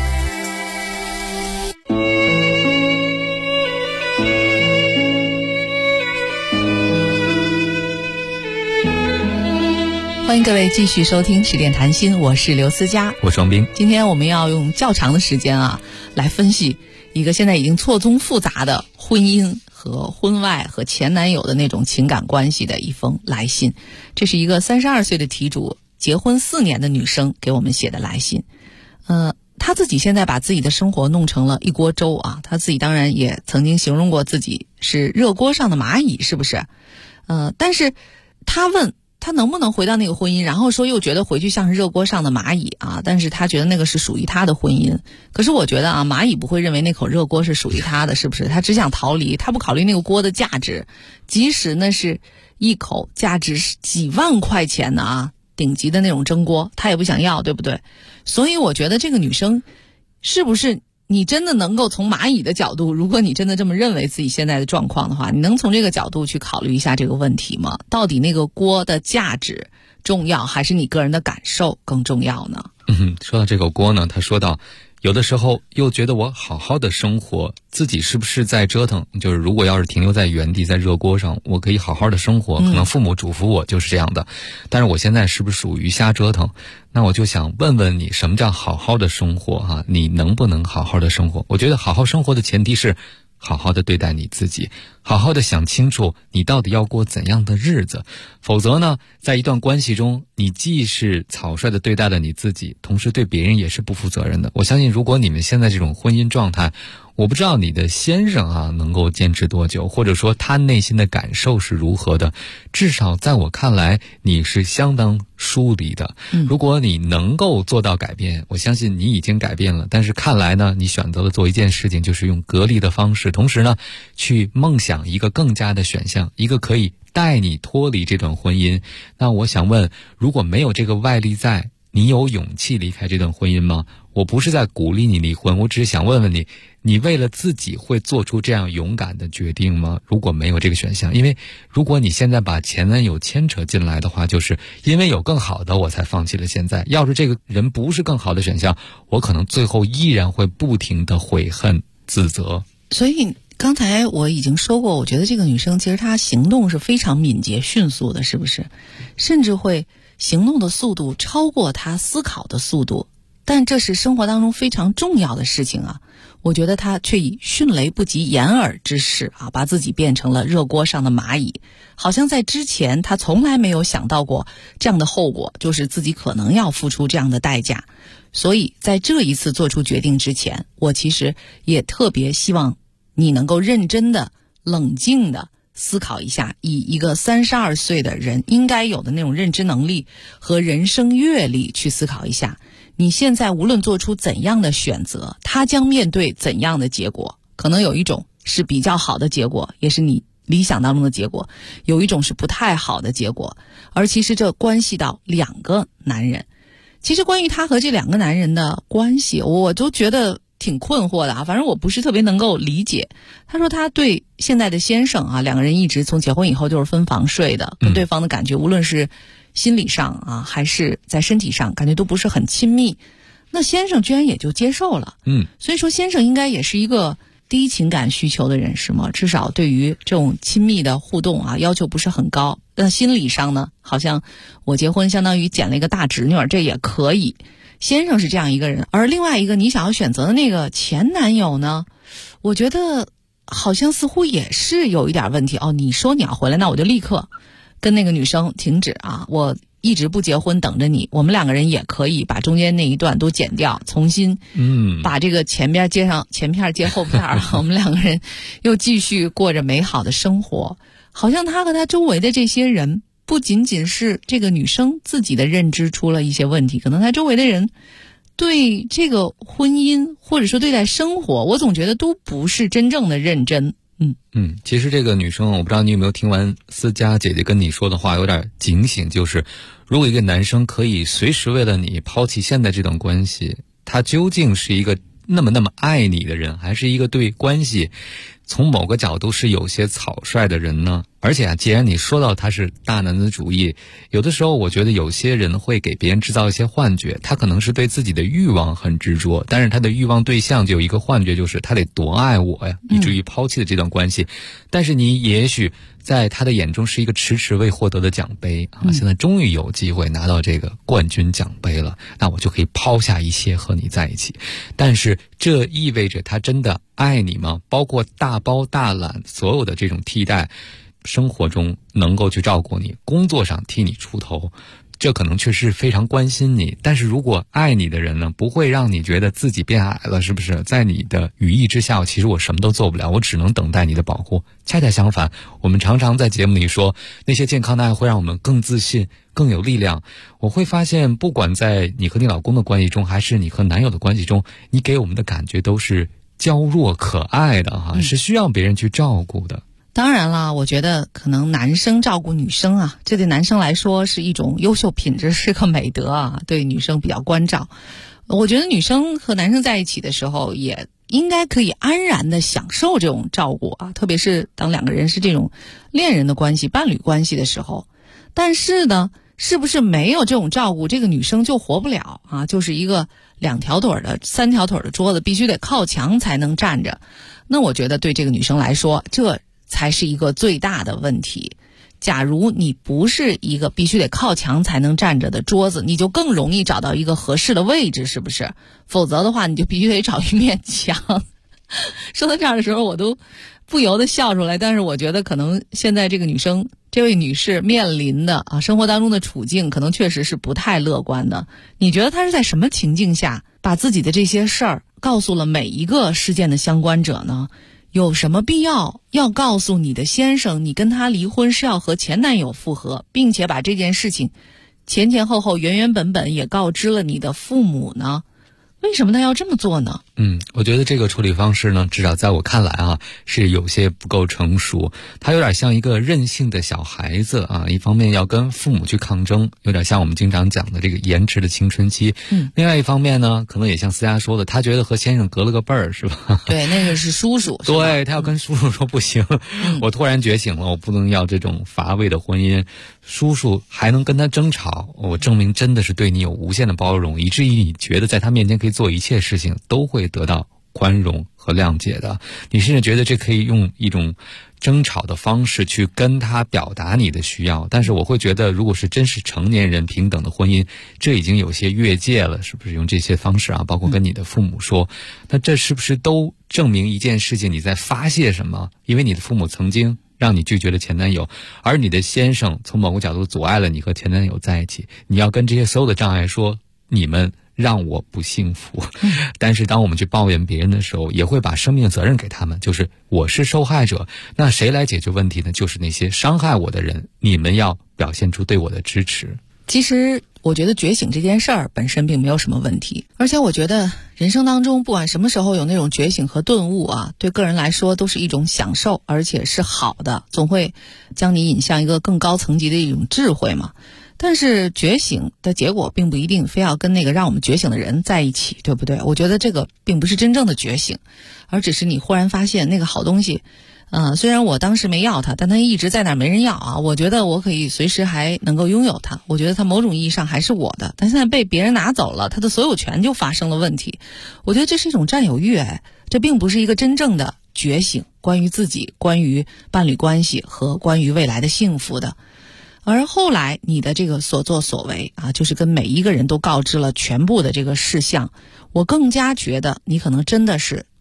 欢迎各位继续收听10点谈心，我是刘思佳， 我是王斌。 今天我们要用较长的时间来分析一个现在已经错综复杂的婚姻和婚外和前男友的那种情感关系的一封来信。这是一个32岁的题主，结婚4年的女生给我们写的来信。她自己现在把自己的生活弄成了一锅粥啊，她自己当然也曾经形容过自己是热锅上的蚂蚁，是不是？但是她问他能不能回到那个婚姻，然后说又觉得回去像是热锅上的蚂蚁啊，但是他觉得那个是属于他的婚姻。可是我觉得蚂蚁不会认为那口热锅是属于他的，是不是？他只想逃离，他不考虑那个锅的价值，即使那是一口价值几万块钱的顶级的那种蒸锅，他也不想要，对不对？所以我觉得这个女生是不是你真的能够从蚂蚁的角度，如果你真的这么认为自己现在的状况的话，你能从这个角度去考虑一下这个问题吗？到底那个锅的价值重要，还是你个人的感受更重要呢？ 说到这个锅呢，他说到有的时候又觉得我好好的生活，自己是不是在折腾？就是如果要是停留在原地，在热锅上，我可以好好的生活，可能父母嘱咐我就是这样的，但是我现在是不是属于瞎折腾？那我就想问问你，什么叫好好的生活你能不能好好的生活？我觉得好好生活的前提是好好的对待你自己，好好的想清楚你到底要过怎样的日子。否则呢，在一段关系中，你既是草率的对待了你自己，同时对别人也是不负责任的。我相信如果你们现在这种婚姻状态，我不知道你的先生能够坚持多久，或者说他内心的感受是如何的，至少在我看来你是相当疏离的。如果你能够做到改变，我相信你已经改变了，但是看来呢，你选择了做一件事情，就是用隔离的方式，同时呢去梦想一个更加的选项，一个可以带你脱离这段婚姻。那我想问，如果没有这个外力在，你有勇气离开这段婚姻吗？我不是在鼓励你离婚，我只是想问问你，你为了自己会做出这样勇敢的决定吗？如果没有这个选项，因为如果你现在把前男友牵扯进来的话，就是因为有更好的我才放弃了现在，要是这个人不是更好的选项，我可能最后依然会不停的悔恨自责。 所以刚才我已经说过，我觉得这个女生其实她行动是非常敏捷迅速的，是不是？甚至会行动的速度超过她思考的速度，但这是生活当中非常重要的事情我觉得她却以迅雷不及掩耳之势把自己变成了热锅上的蚂蚁，好像在之前她从来没有想到过这样的后果，就是自己可能要付出这样的代价。所以在这一次做出决定之前，我其实也特别希望你能够认真的、冷静的思考一下，以一个32岁的人应该有的那种认知能力和人生阅历去思考一下，你现在无论做出怎样的选择，他将面对怎样的结果。可能有一种是比较好的结果，也是你理想当中的结果，有一种是不太好的结果，而其实这关系到2个男人。其实关于他和这2个男人的关系，我都觉得挺困惑的反正我不是特别能够理解。他说他对现在的先生2个人一直从结婚以后就是分房睡的，跟对方的感觉无论是心理上还是在身体上感觉都不是很亲密。那先生居然也就接受了。所以说先生应该也是一个低情感需求的人是吗？至少对于这种亲密的互动要求不是很高。那心理上呢，好像我结婚相当于捡了一个大侄女儿，这也可以。先生是这样一个人，而另外一个你想要选择的那个前男友呢，我觉得好像似乎也是有一点问题哦。你说你要回来，那我就立刻跟那个女生停止啊，我一直不结婚等着你，我们两个人也可以把中间那一段都剪掉，重新把这个前边接上前片接后片我们两个人又继续过着美好的生活。好像他和他周围的这些人不仅仅是这个女生自己的认知出了一些问题，可能他周围的人对这个婚姻或者说对待生活，我总觉得都不是真正的认真。 其实这个女生，我不知道你有没有听完思佳姐姐跟你说的话，有点警醒，就是如果一个男生可以随时为了你抛弃现在这段关系，他究竟是一个那么爱你的人，还是一个对关系从某个角度是有些草率的人呢？而且既然你说到他是大男子主义，有的时候我觉得有些人会给别人制造一些幻觉，他可能是对自己的欲望很执着，但是他的欲望对象就有一个幻觉，就是他得多爱我呀，以至于抛弃了这段关系。但是你也许在他的眼中是一个迟迟未获得的奖杯啊，现在终于有机会拿到这个冠军奖杯了，那我就可以抛下一切和你在一起。但是这意味着他真的爱你吗？包括大包大揽所有的这种替代，生活中能够去照顾你，工作上替你出头，这可能确实非常关心你。但是如果爱你的人呢，不会让你觉得自己变矮了，是不是？在你的羽翼之下，其实我什么都做不了，我只能等待你的保护。恰恰相反，我们常常在节目里说，那些健康的爱会让我们更自信，更有力量。我会发现，不管在你和你老公的关系中，还是你和男友的关系中，你给我们的感觉都是娇弱可爱的哈，是需要别人去照顾的。 当然了，我觉得可能男生照顾女生啊，这对男生来说是一种优秀品质，是个美德啊，对女生比较关照。我觉得女生和男生在一起的时候，也应该可以安然的享受这种照顾啊，特别是当两个人是这种恋人的关系、伴侣关系的时候。但是呢，是不是没有这种照顾，这个女生就活不了啊？就是一个2条腿的、3条腿的桌子，必须得靠墙才能站着。那我觉得对这个女生来说，这才是一个最大的问题。假如你不是一个必须得靠墙才能站着的桌子，你就更容易找到一个合适的位置，是不是？否则的话，你就必须得找一面墙。说到这儿的时候，我都不由得笑出来。但是我觉得可能现在这个女生，这位女士面临的生活当中的处境，可能确实是不太乐观的。你觉得她是在什么情境下把自己的这些事儿告诉了每一个事件的相关者呢？有什么必要告诉你的先生，你跟他离婚是要和前男友复合，并且把这件事情前后原本也告知了你的父母呢？为什么他要这么做呢？ 我觉得这个处理方式呢，至少在我看来啊，是有些不够成熟。他有点像一个任性的小孩子啊，一方面要跟父母去抗争，有点像我们经常讲的这个延迟的青春期。另外一方面呢，可能也像思佳说的，他觉得和先生隔了个辈儿，是吧？ 对，那个是叔叔。 对，他要跟叔叔说不行，我突然觉醒了，我不能要这种乏味的婚姻。叔叔还能跟他争吵，我证明真的是对你有无限的包容，以至于你觉得在他面前可以做一切事情都会得到宽容和谅解的。你甚至觉得这可以用一种争吵的方式去跟他表达你的需要。但是我会觉得，如果是真是成年人平等的婚姻，这已经有些越界了，是不是？用这些方式啊，包括跟你的父母说，那这是不是都证明一件事情，你在发泄什么？因为你的父母曾经让你拒绝了前男友，而你的先生从某个角度阻碍了你和前男友在一起，你要跟这些所有的障碍说，你们让我不幸福。但是当我们去抱怨别人的时候，也会把生命的责任给他们，就是我是受害者，那谁来解决问题呢？就是那些伤害我的人，你们要表现出对我的支持。 其实我觉得觉醒这件事儿本身并没有什么问题，而且我觉得人生当中不管什么时候有那种觉醒和顿悟啊，对个人来说都是一种享受，而且是好的，总会将你引向一个更高层级的一种智慧嘛。但是觉醒的结果并不一定非要跟那个让我们觉醒的人在一起，对不对？我觉得这个并不是真正的觉醒，而只是你忽然发现那个好东西虽然我当时没要它，但它一直在那儿没人要啊。我觉得我可以随时还能够拥有它，我觉得它某种意义上还是我的，但现在被别人拿走了，它的所有权就发生了问题。我觉得这是一种占有欲，这并不是一个真正的觉醒，关于自己、关于伴侣关系和关于未来的幸福的。而后来你的这个所作所为啊，就是跟每一个人都告知了全部的这个事项，我更加觉得你可能真的是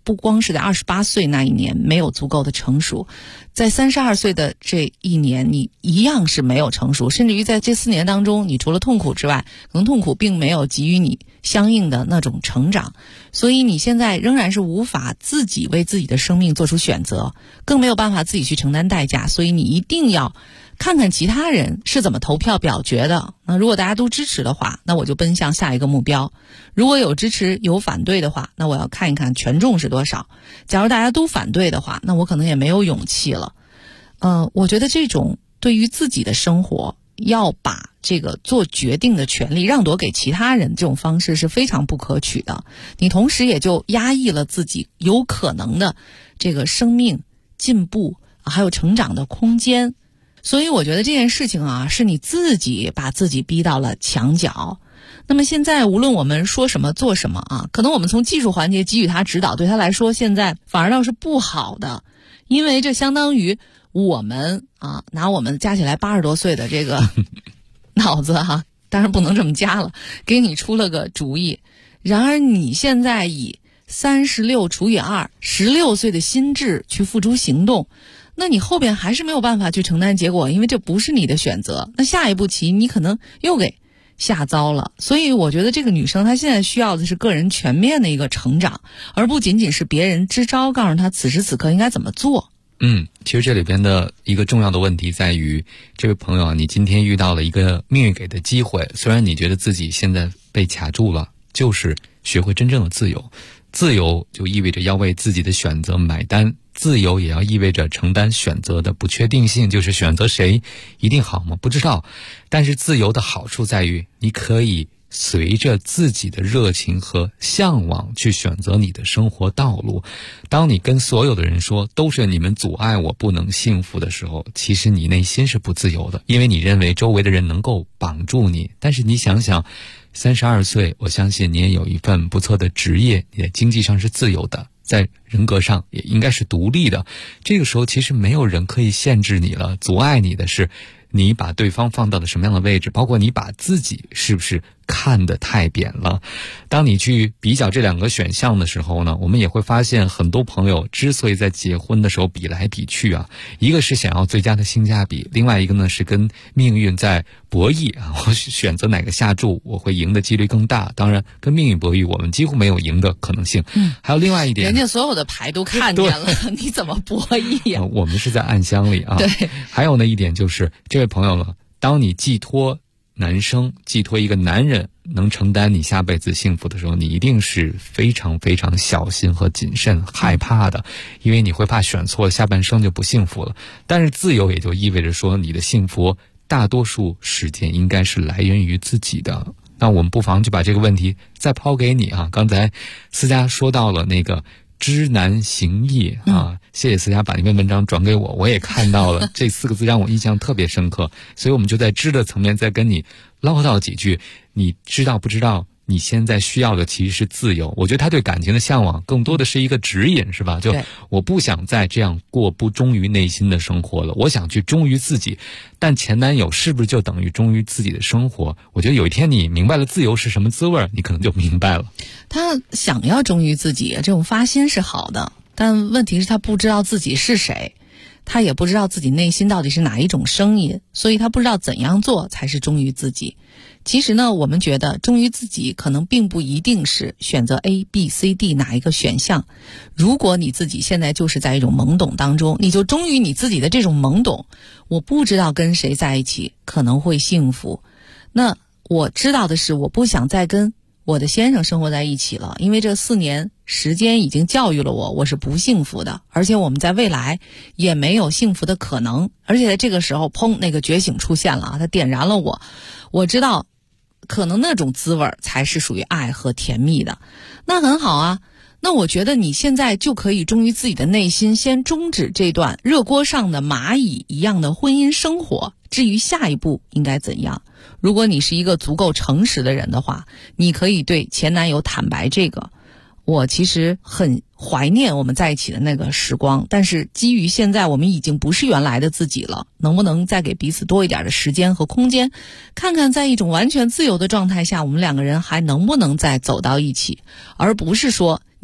不光是在28岁那一年没有足够的成熟，在32岁的这一年你一样是没有成熟，甚至于在这4年当中，你除了痛苦之外，可能痛苦并没有给予你相应的那种成长，所以你现在仍然是无法自己为自己的生命做出选择，更没有办法自己去承担代价，所以你一定要看看其他人是怎么投票表决的。那如果大家都支持的话，那我就奔向下一个目标，如果有支持有反对的话，那我要看一看权重是多少。假如大家都反对的话，那我可能也没有勇气了。我觉得这种对于自己的生活要把这个做决定的权利让夺给其他人，这种方式是非常不可取的。你同时也就压抑了自己有可能的这个生命进步还有成长的空间。所以我觉得这件事情啊，是你自己把自己逼到了墙角。那么现在无论我们说什么做什么啊，可能我们从技术环节给予他指导，对他来说现在反而倒是不好的，因为这相当于我们啊，拿我们加起来80多岁的这个脑子哈，当然不能这么加了，给你出了个主意。然而你现在以36除以2 16岁的心智去付诸行动，那你后边还是没有办法去承担结果，因为这不是你的选择。那下一步棋你可能又给下糟了。所以我觉得这个女生她现在需要的是个人全面的一个成长，而不仅仅是别人支招告诉她此时此刻应该怎么做。 其实这里边的一个重要的问题在于，这位朋友啊，你今天遇到了一个命运给的机会，虽然你觉得自己现在被卡住了，就是学会真正的自由。自由就意味着要为自己的选择买单，自由也要意味着承担选择的不确定性，就是选择谁一定好吗？不知道。但是自由的好处在于，你可以随着自己的热情和向往去选择你的生活道路。当你跟所有的人说都是你们阻碍我不能幸福的时候，其实你内心是不自由的，因为你认为周围的人能够绑住你。但是你想想，32岁，我相信你也有一份不错的职业，你在经济上是自由的，在人格上也应该是独立的。这个时候其实没有人可以限制你了，阻碍你的是你把对方放到了什么样的位置，包括你把自己是不是看得太扁了。当你去比较这2个选项的时候呢，我们也会发现很多朋友之所以在结婚的时候比来比去啊，一个是想要最佳的性价比，另外一个呢是跟命运在博弈啊，我选择哪个下注我会赢的几率更大。当然跟命运博弈我们几乎没有赢的可能性。还有另外一点， 人家所有的牌都看见了，你怎么博弈呀？ 我们是在暗箱里啊。 对。 还有呢一点就是这位朋友了，当你寄托男生，寄托一个男人能承担你下辈子幸福的时候，你一定是非常非常小心和谨慎害怕的，因为你会怕选错下半生就不幸福了。但是自由也就意味着说，你的幸福大多数时间应该是来源于自己的。那我们不妨就把这个问题再抛给你啊。刚才思佳说到了那个知难行易啊，谢谢思佳把那篇文章转给我，我也看到了这4个字让我印象特别深刻。所以我们就在知的层面再跟你唠叨几句，你知道不知道你现在需要的其实是自由？我觉得他对感情的向往更多的是一个指引，是吧？就我不想再这样过不忠于内心的生活了，我想去忠于自己。但前男友是不是就等于忠于自己的生活？我觉得有一天你明白了自由是什么滋味，你可能就明白了。 他想要忠于自己，这种发心是好的，但问题是他不知道自己是谁，他也不知道自己内心到底是哪一种声音，所以他不知道怎样做才是忠于自己。其实呢，我们觉得忠于自己可能并不一定是选择 A、B、C、D 哪一个选项。如果你自己现在就是在一种懵懂当中，你就忠于你自己的这种懵懂。我不知道跟谁在一起可能会幸福，那我知道的是我不想再跟我的先生生活在一起了，因为这4年时间已经教育了我是不幸福的，而且我们在未来也没有幸福的可能。而且在这个时候，砰，那个觉醒出现了啊，它点燃了我知道可能那种滋味才是属于爱和甜蜜的。那很好啊，那我觉得你现在就可以忠于自己的内心，先终止这段热锅上的蚂蚁一样的婚姻生活。至于下一步应该怎样，如果你是一个足够诚实的人的话，你可以对前男友坦白这个，我其实很怀念我们在一起的那个时光，但是基于现在我们已经不是原来的自己了，能不能再给彼此多一点的时间和空间，看看在一种完全自由的状态下，我们2个人还能不能再走到一起，而不是说你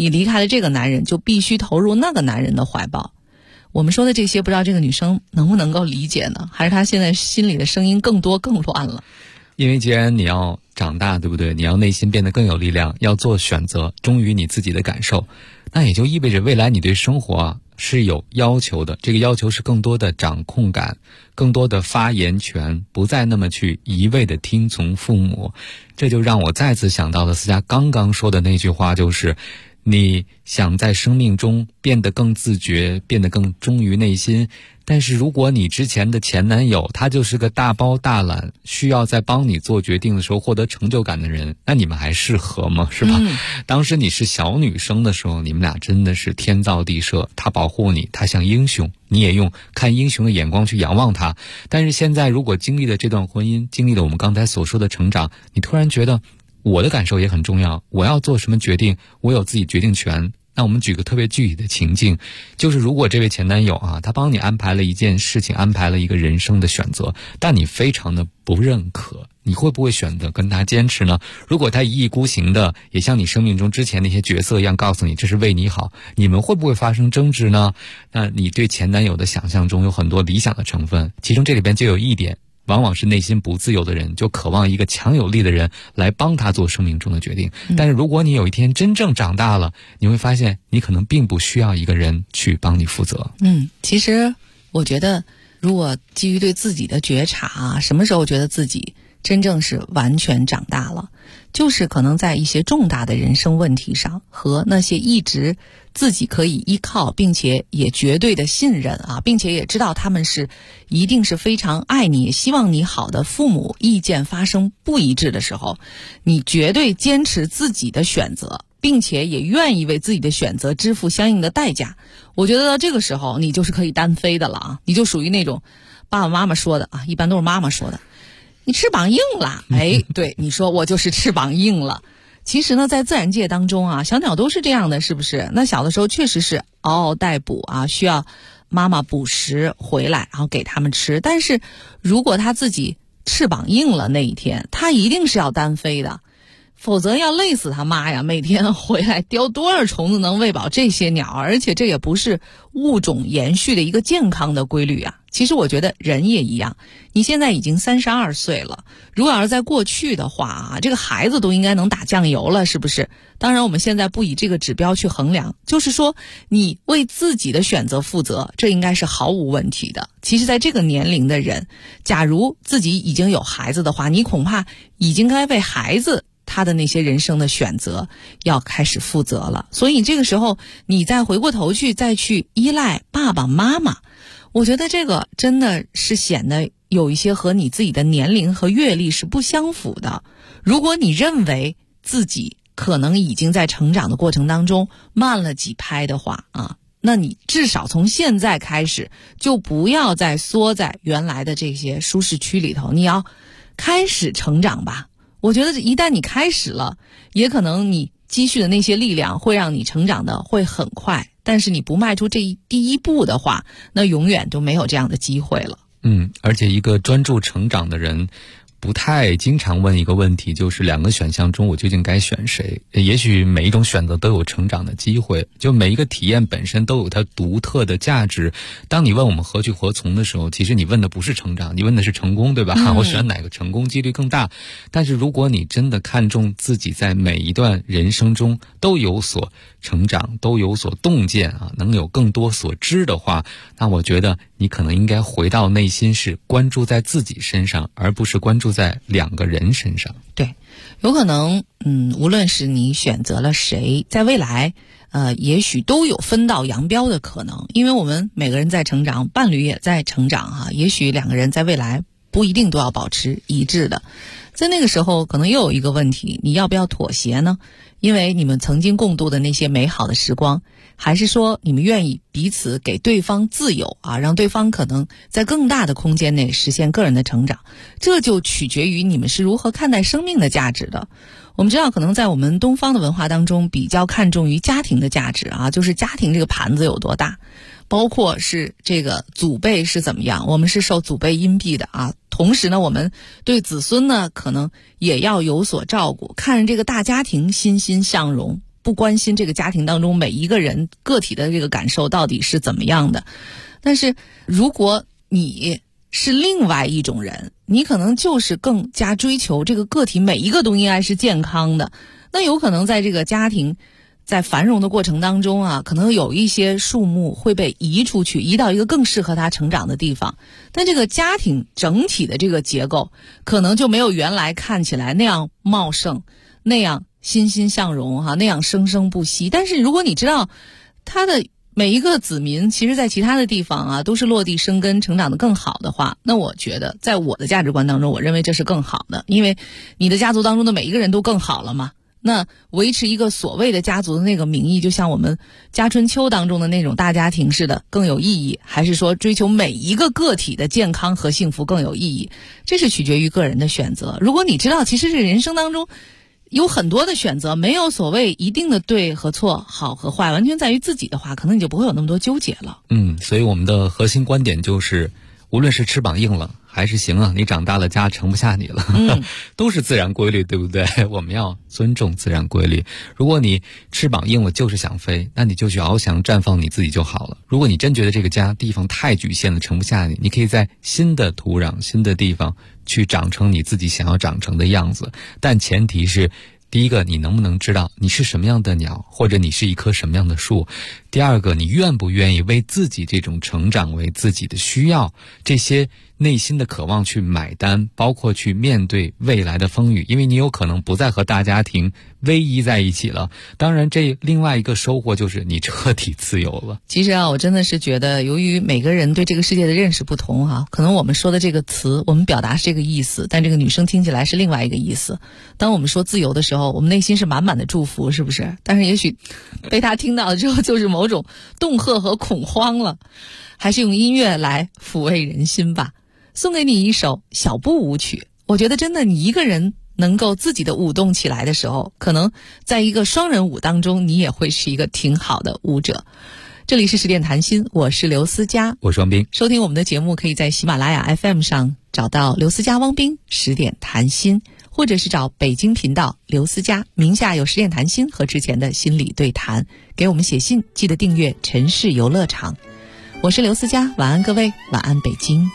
你离开了这个男人，就必须投入那个男人的怀抱。我们说的这些，不知道这个女生能不能够理解呢？还是她现在心里的声音更多更乱了？ 因为既然你要长大，对不对？你要内心变得更有力量，要做选择，忠于你自己的感受，那也就意味着未来你对生活是有要求的。这个要求是更多的掌控感，更多的发言权，不再那么去一味的听从父母。这就让我再次想到了思佳刚刚说的那句话，就是你想在生命中变得更自觉，变得更忠于内心，但是如果你之前的前男友他就是个大包大揽，需要在帮你做决定的时候获得成就感的人，那你们还适合吗？是吧？当时你是小女生的时候，你们俩真的是天造地设，他保护你，他像英雄，你也用看英雄的眼光去仰望他。但是现在如果经历了这段婚姻，经历了我们刚才所说的成长，你突然觉得我的感受也很重要，我要做什么决定，我有自己决定权。那我们举个特别具体的情境，就是如果这位前男友他帮你安排了一件事情，安排了一个人生的选择，但你非常的不认可，你会不会选择跟他坚持呢？如果他一意孤行的，也像你生命中之前那些角色一样告诉你这是为你好，你们会不会发生争执呢？那你对前男友的想象中有很多理想的成分，其中这里边就有一点，往往是内心不自由的人就渴望一个强有力的人来帮他做生命中的决定。但是如果你有一天真正长大了，你会发现你可能并不需要一个人去帮你负责。 其实我觉得如果基于对自己的觉察什么时候觉得自己真正是完全长大了，就是可能在一些重大的人生问题上，和那些一直自己可以依靠并且也绝对的信任并且也知道他们是一定是非常爱你也希望你好的父母意见发生不一致的时候，你绝对坚持自己的选择，并且也愿意为自己的选择支付相应的代价。我觉得到这个时候你就是可以单飞的了你就属于那种爸爸妈妈说的一般都是妈妈说的，你翅膀硬了，对，你说我就是翅膀硬了。其实呢，在自然界当中小鸟都是这样的，是不是？那小的时候确实是嗷嗷待哺需要妈妈捕食回来，然后给他们吃。但是如果他自己翅膀硬了那一天，他一定是要单飞的，否则要累死他妈呀！每天回来叼多少虫子能喂饱这些鸟？而且这也不是物种延续的一个健康的规律其实我觉得人也一样，你现在已经32岁了，如果要是在过去的话这个孩子都应该能打酱油了，是不是？当然我们现在不以这个指标去衡量，就是说你为自己的选择负责，这应该是毫无问题的。其实在这个年龄的人，假如自己已经有孩子的话，你恐怕已经该为孩子他的那些人生的选择要开始负责了。所以这个时候你再回过头去再去依赖爸爸妈妈，我觉得这个真的是显得有一些和你自己的年龄和阅历是不相符的。如果你认为自己可能已经在成长的过程当中慢了几拍的话那你至少从现在开始就不要再缩在原来的这些舒适区里头，你要开始成长吧。我觉得一旦你开始了，也可能你积蓄的那些力量会让你成长的会很快，但是你不迈出第一步的话，那永远都没有这样的机会了。 而且一个专注成长的人不太经常问一个问题，就是2个选项中我究竟该选谁。也许每一种选择都有成长的机会，就每一个体验本身都有它独特的价值。当你问我们何去何从的时候，其实你问的不是成长，你问的是成功，对吧？我选哪个成功几率更大。但是如果你真的看重自己在每一段人生中都有所成长，都有所洞见能有更多所知的话，那我觉得你可能应该回到内心，是关注在自己身上，而不是关注在2个人身上。 对，有可能无论是你选择了谁，在未来也许都有分道扬镳的可能。因为我们每个人在成长，伴侣也在成长也许2个人在未来不一定都要保持一致的。在那个时候可能又有一个问题，你要不要妥协呢？因为你们曾经共度的那些美好的时光，还是说你们愿意彼此给对方自由让对方可能在更大的空间内实现个人的成长，这就取决于你们是如何看待生命的价值的。我们知道可能在我们东方的文化当中比较看重于家庭的价值就是家庭这个盘子有多大，包括是这个祖辈是怎么样，我们是受祖辈荫庇的同时呢我们对子孙呢可能也要有所照顾，看着这个大家庭欣欣向荣。 不关心这个家庭当中每一个人个体的这个感受到底是怎么样的。但是如果你是另外一种人，你可能就是更加追求这个个体每一个都应该是健康的，那有可能在这个家庭在繁荣的过程当中啊，可能有一些树木会被移出去，移到一个更适合它成长的地方，但这个家庭整体的这个结构可能就没有原来看起来那样茂盛，那样欣欣向荣那样生生不息。但是如果你知道它的每一个子民其实在其他的地方啊都是落地生根成长得更好的话，那我觉得在我的价值观当中，我认为这是更好的，因为你的家族当中的每一个人都更好了嘛。那维持一个所谓的家族的那个名义，就像我们家春秋当中的那种大家庭似的更有意义，还是说追求每一个个体的健康和幸福更有意义，这是取决于个人的选择。如果你知道其实这人生当中有很多的选择，没有所谓一定的对和错，好和坏，完全在于自己的话，可能你就不会有那么多纠结了。 所以我们的核心观点就是，无论是翅膀硬了还是行啊，你长大了家盛不下你了，都是自然规律，对不对？我们要尊重自然规律。如果你翅膀硬了就是想飞，那你就去翱翔绽放你自己就好了。如果你真觉得这个家地方太局限了，盛不下你，你可以在新的土壤新的地方去长成你自己想要长成的样子，但前提是第一个，你能不能知道你是什么样的鸟，或者你是一棵什么样的树？第二个，你愿不愿意为自己这种成长，为自己的需要，这些内心的渴望去买单，包括去面对未来的风雨，因为你有可能不再和大家庭偎依在一起了。当然，这另外一个收获就是你彻底自由了。 其实啊，我真的是觉得，由于每个人对这个世界的认识不同哈，可能我们说的这个词，我们表达是这个意思，但这个女生听起来是另外一个意思。当我们说自由的时候，我们内心是满满的祝福，是不是？但是也许被她听到之后，就是某种恫吓和恐慌了。还是用音乐来抚慰人心吧。送给你一首小步舞曲，我觉得真的你一个人能够自己的舞动起来的时候，可能在一个双人舞当中，你也会是一个挺好的舞者。这里是十点谈心，我是刘思佳， 我是汪斌。 收听我们的节目，可以在喜马拉雅 FM 上找到刘思佳、汪斌十点谈心，或者是找北京频道刘思佳，名下有十点谈心和之前的心理对谈。给我们写信，记得订阅城市游乐场。我是刘思佳，晚安各位，晚安北京。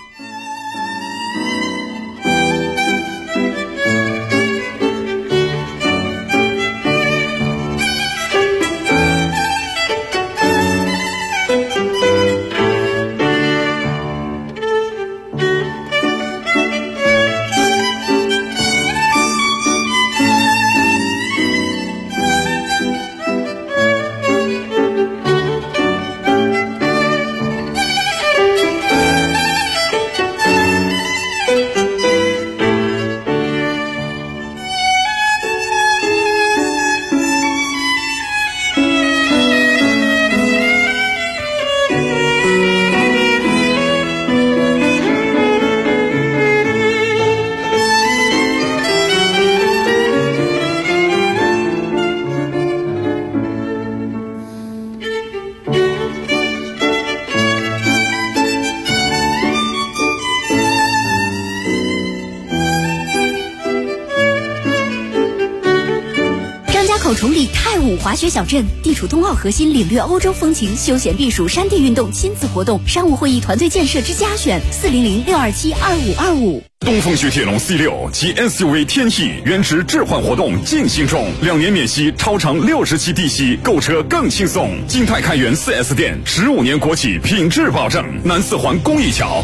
崇礼太武滑雪小镇，地处冬奥核心，领略欧洲风情，休闲避暑，山地运动，亲子活动，商务会议，团队建设之家选，400-627-2525。 东风雪铁龙 C6 及 SUV 天翼原值置换活动进行中，2年免息，超长60期低息，购车更轻松。金泰开元 4S 店，15年国企品质保证。南四环公益桥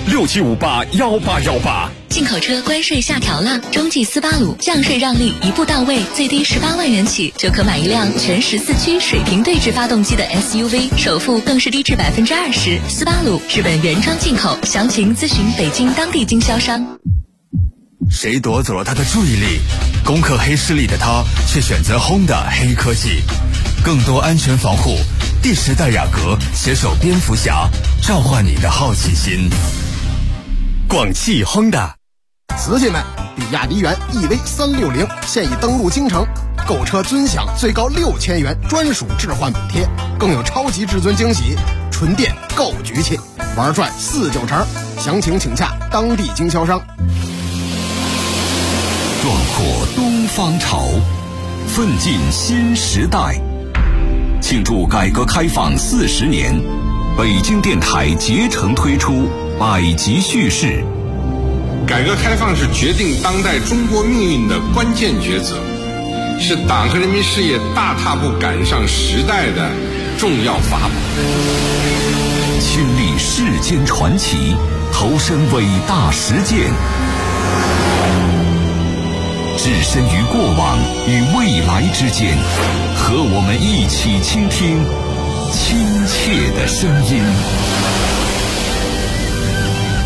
67581818。 进口车关税下调了，中际斯巴鲁降税让利一步到位，最低18万元起就可买一辆全14驱水平对置发动机的 SUV， 首付更是低至20%。斯巴鲁日本原装进口，详情咨询北京当地经销商。 谁夺走了他的注意力？攻克黑势力的他却选择 Honda 黑科技，更多安全防护。第10代雅阁携手蝙蝠侠，召唤你的好奇心。广汽 Honda。 瓷器们，比亚迪元 EV360现已登陆京城，购车尊享最高6000元专属置换补贴，更有超级至尊惊喜，纯电够局气，玩转4-9成。详情请洽当地经销商。 壮阔东方潮，奋进新时代。 庆祝改革开放40年，北京电台竭诚推出百集叙事。 改革开放是决定当代中国命运的关键抉择，是党和人民事业大踏步赶上时代的重要法宝。 亲历世间传奇，投身伟大实践，置身于过往与未来之间，和我们一起倾听亲切的声音。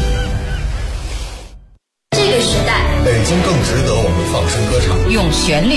这个时代， 北京更值得我们放声歌唱， 用旋律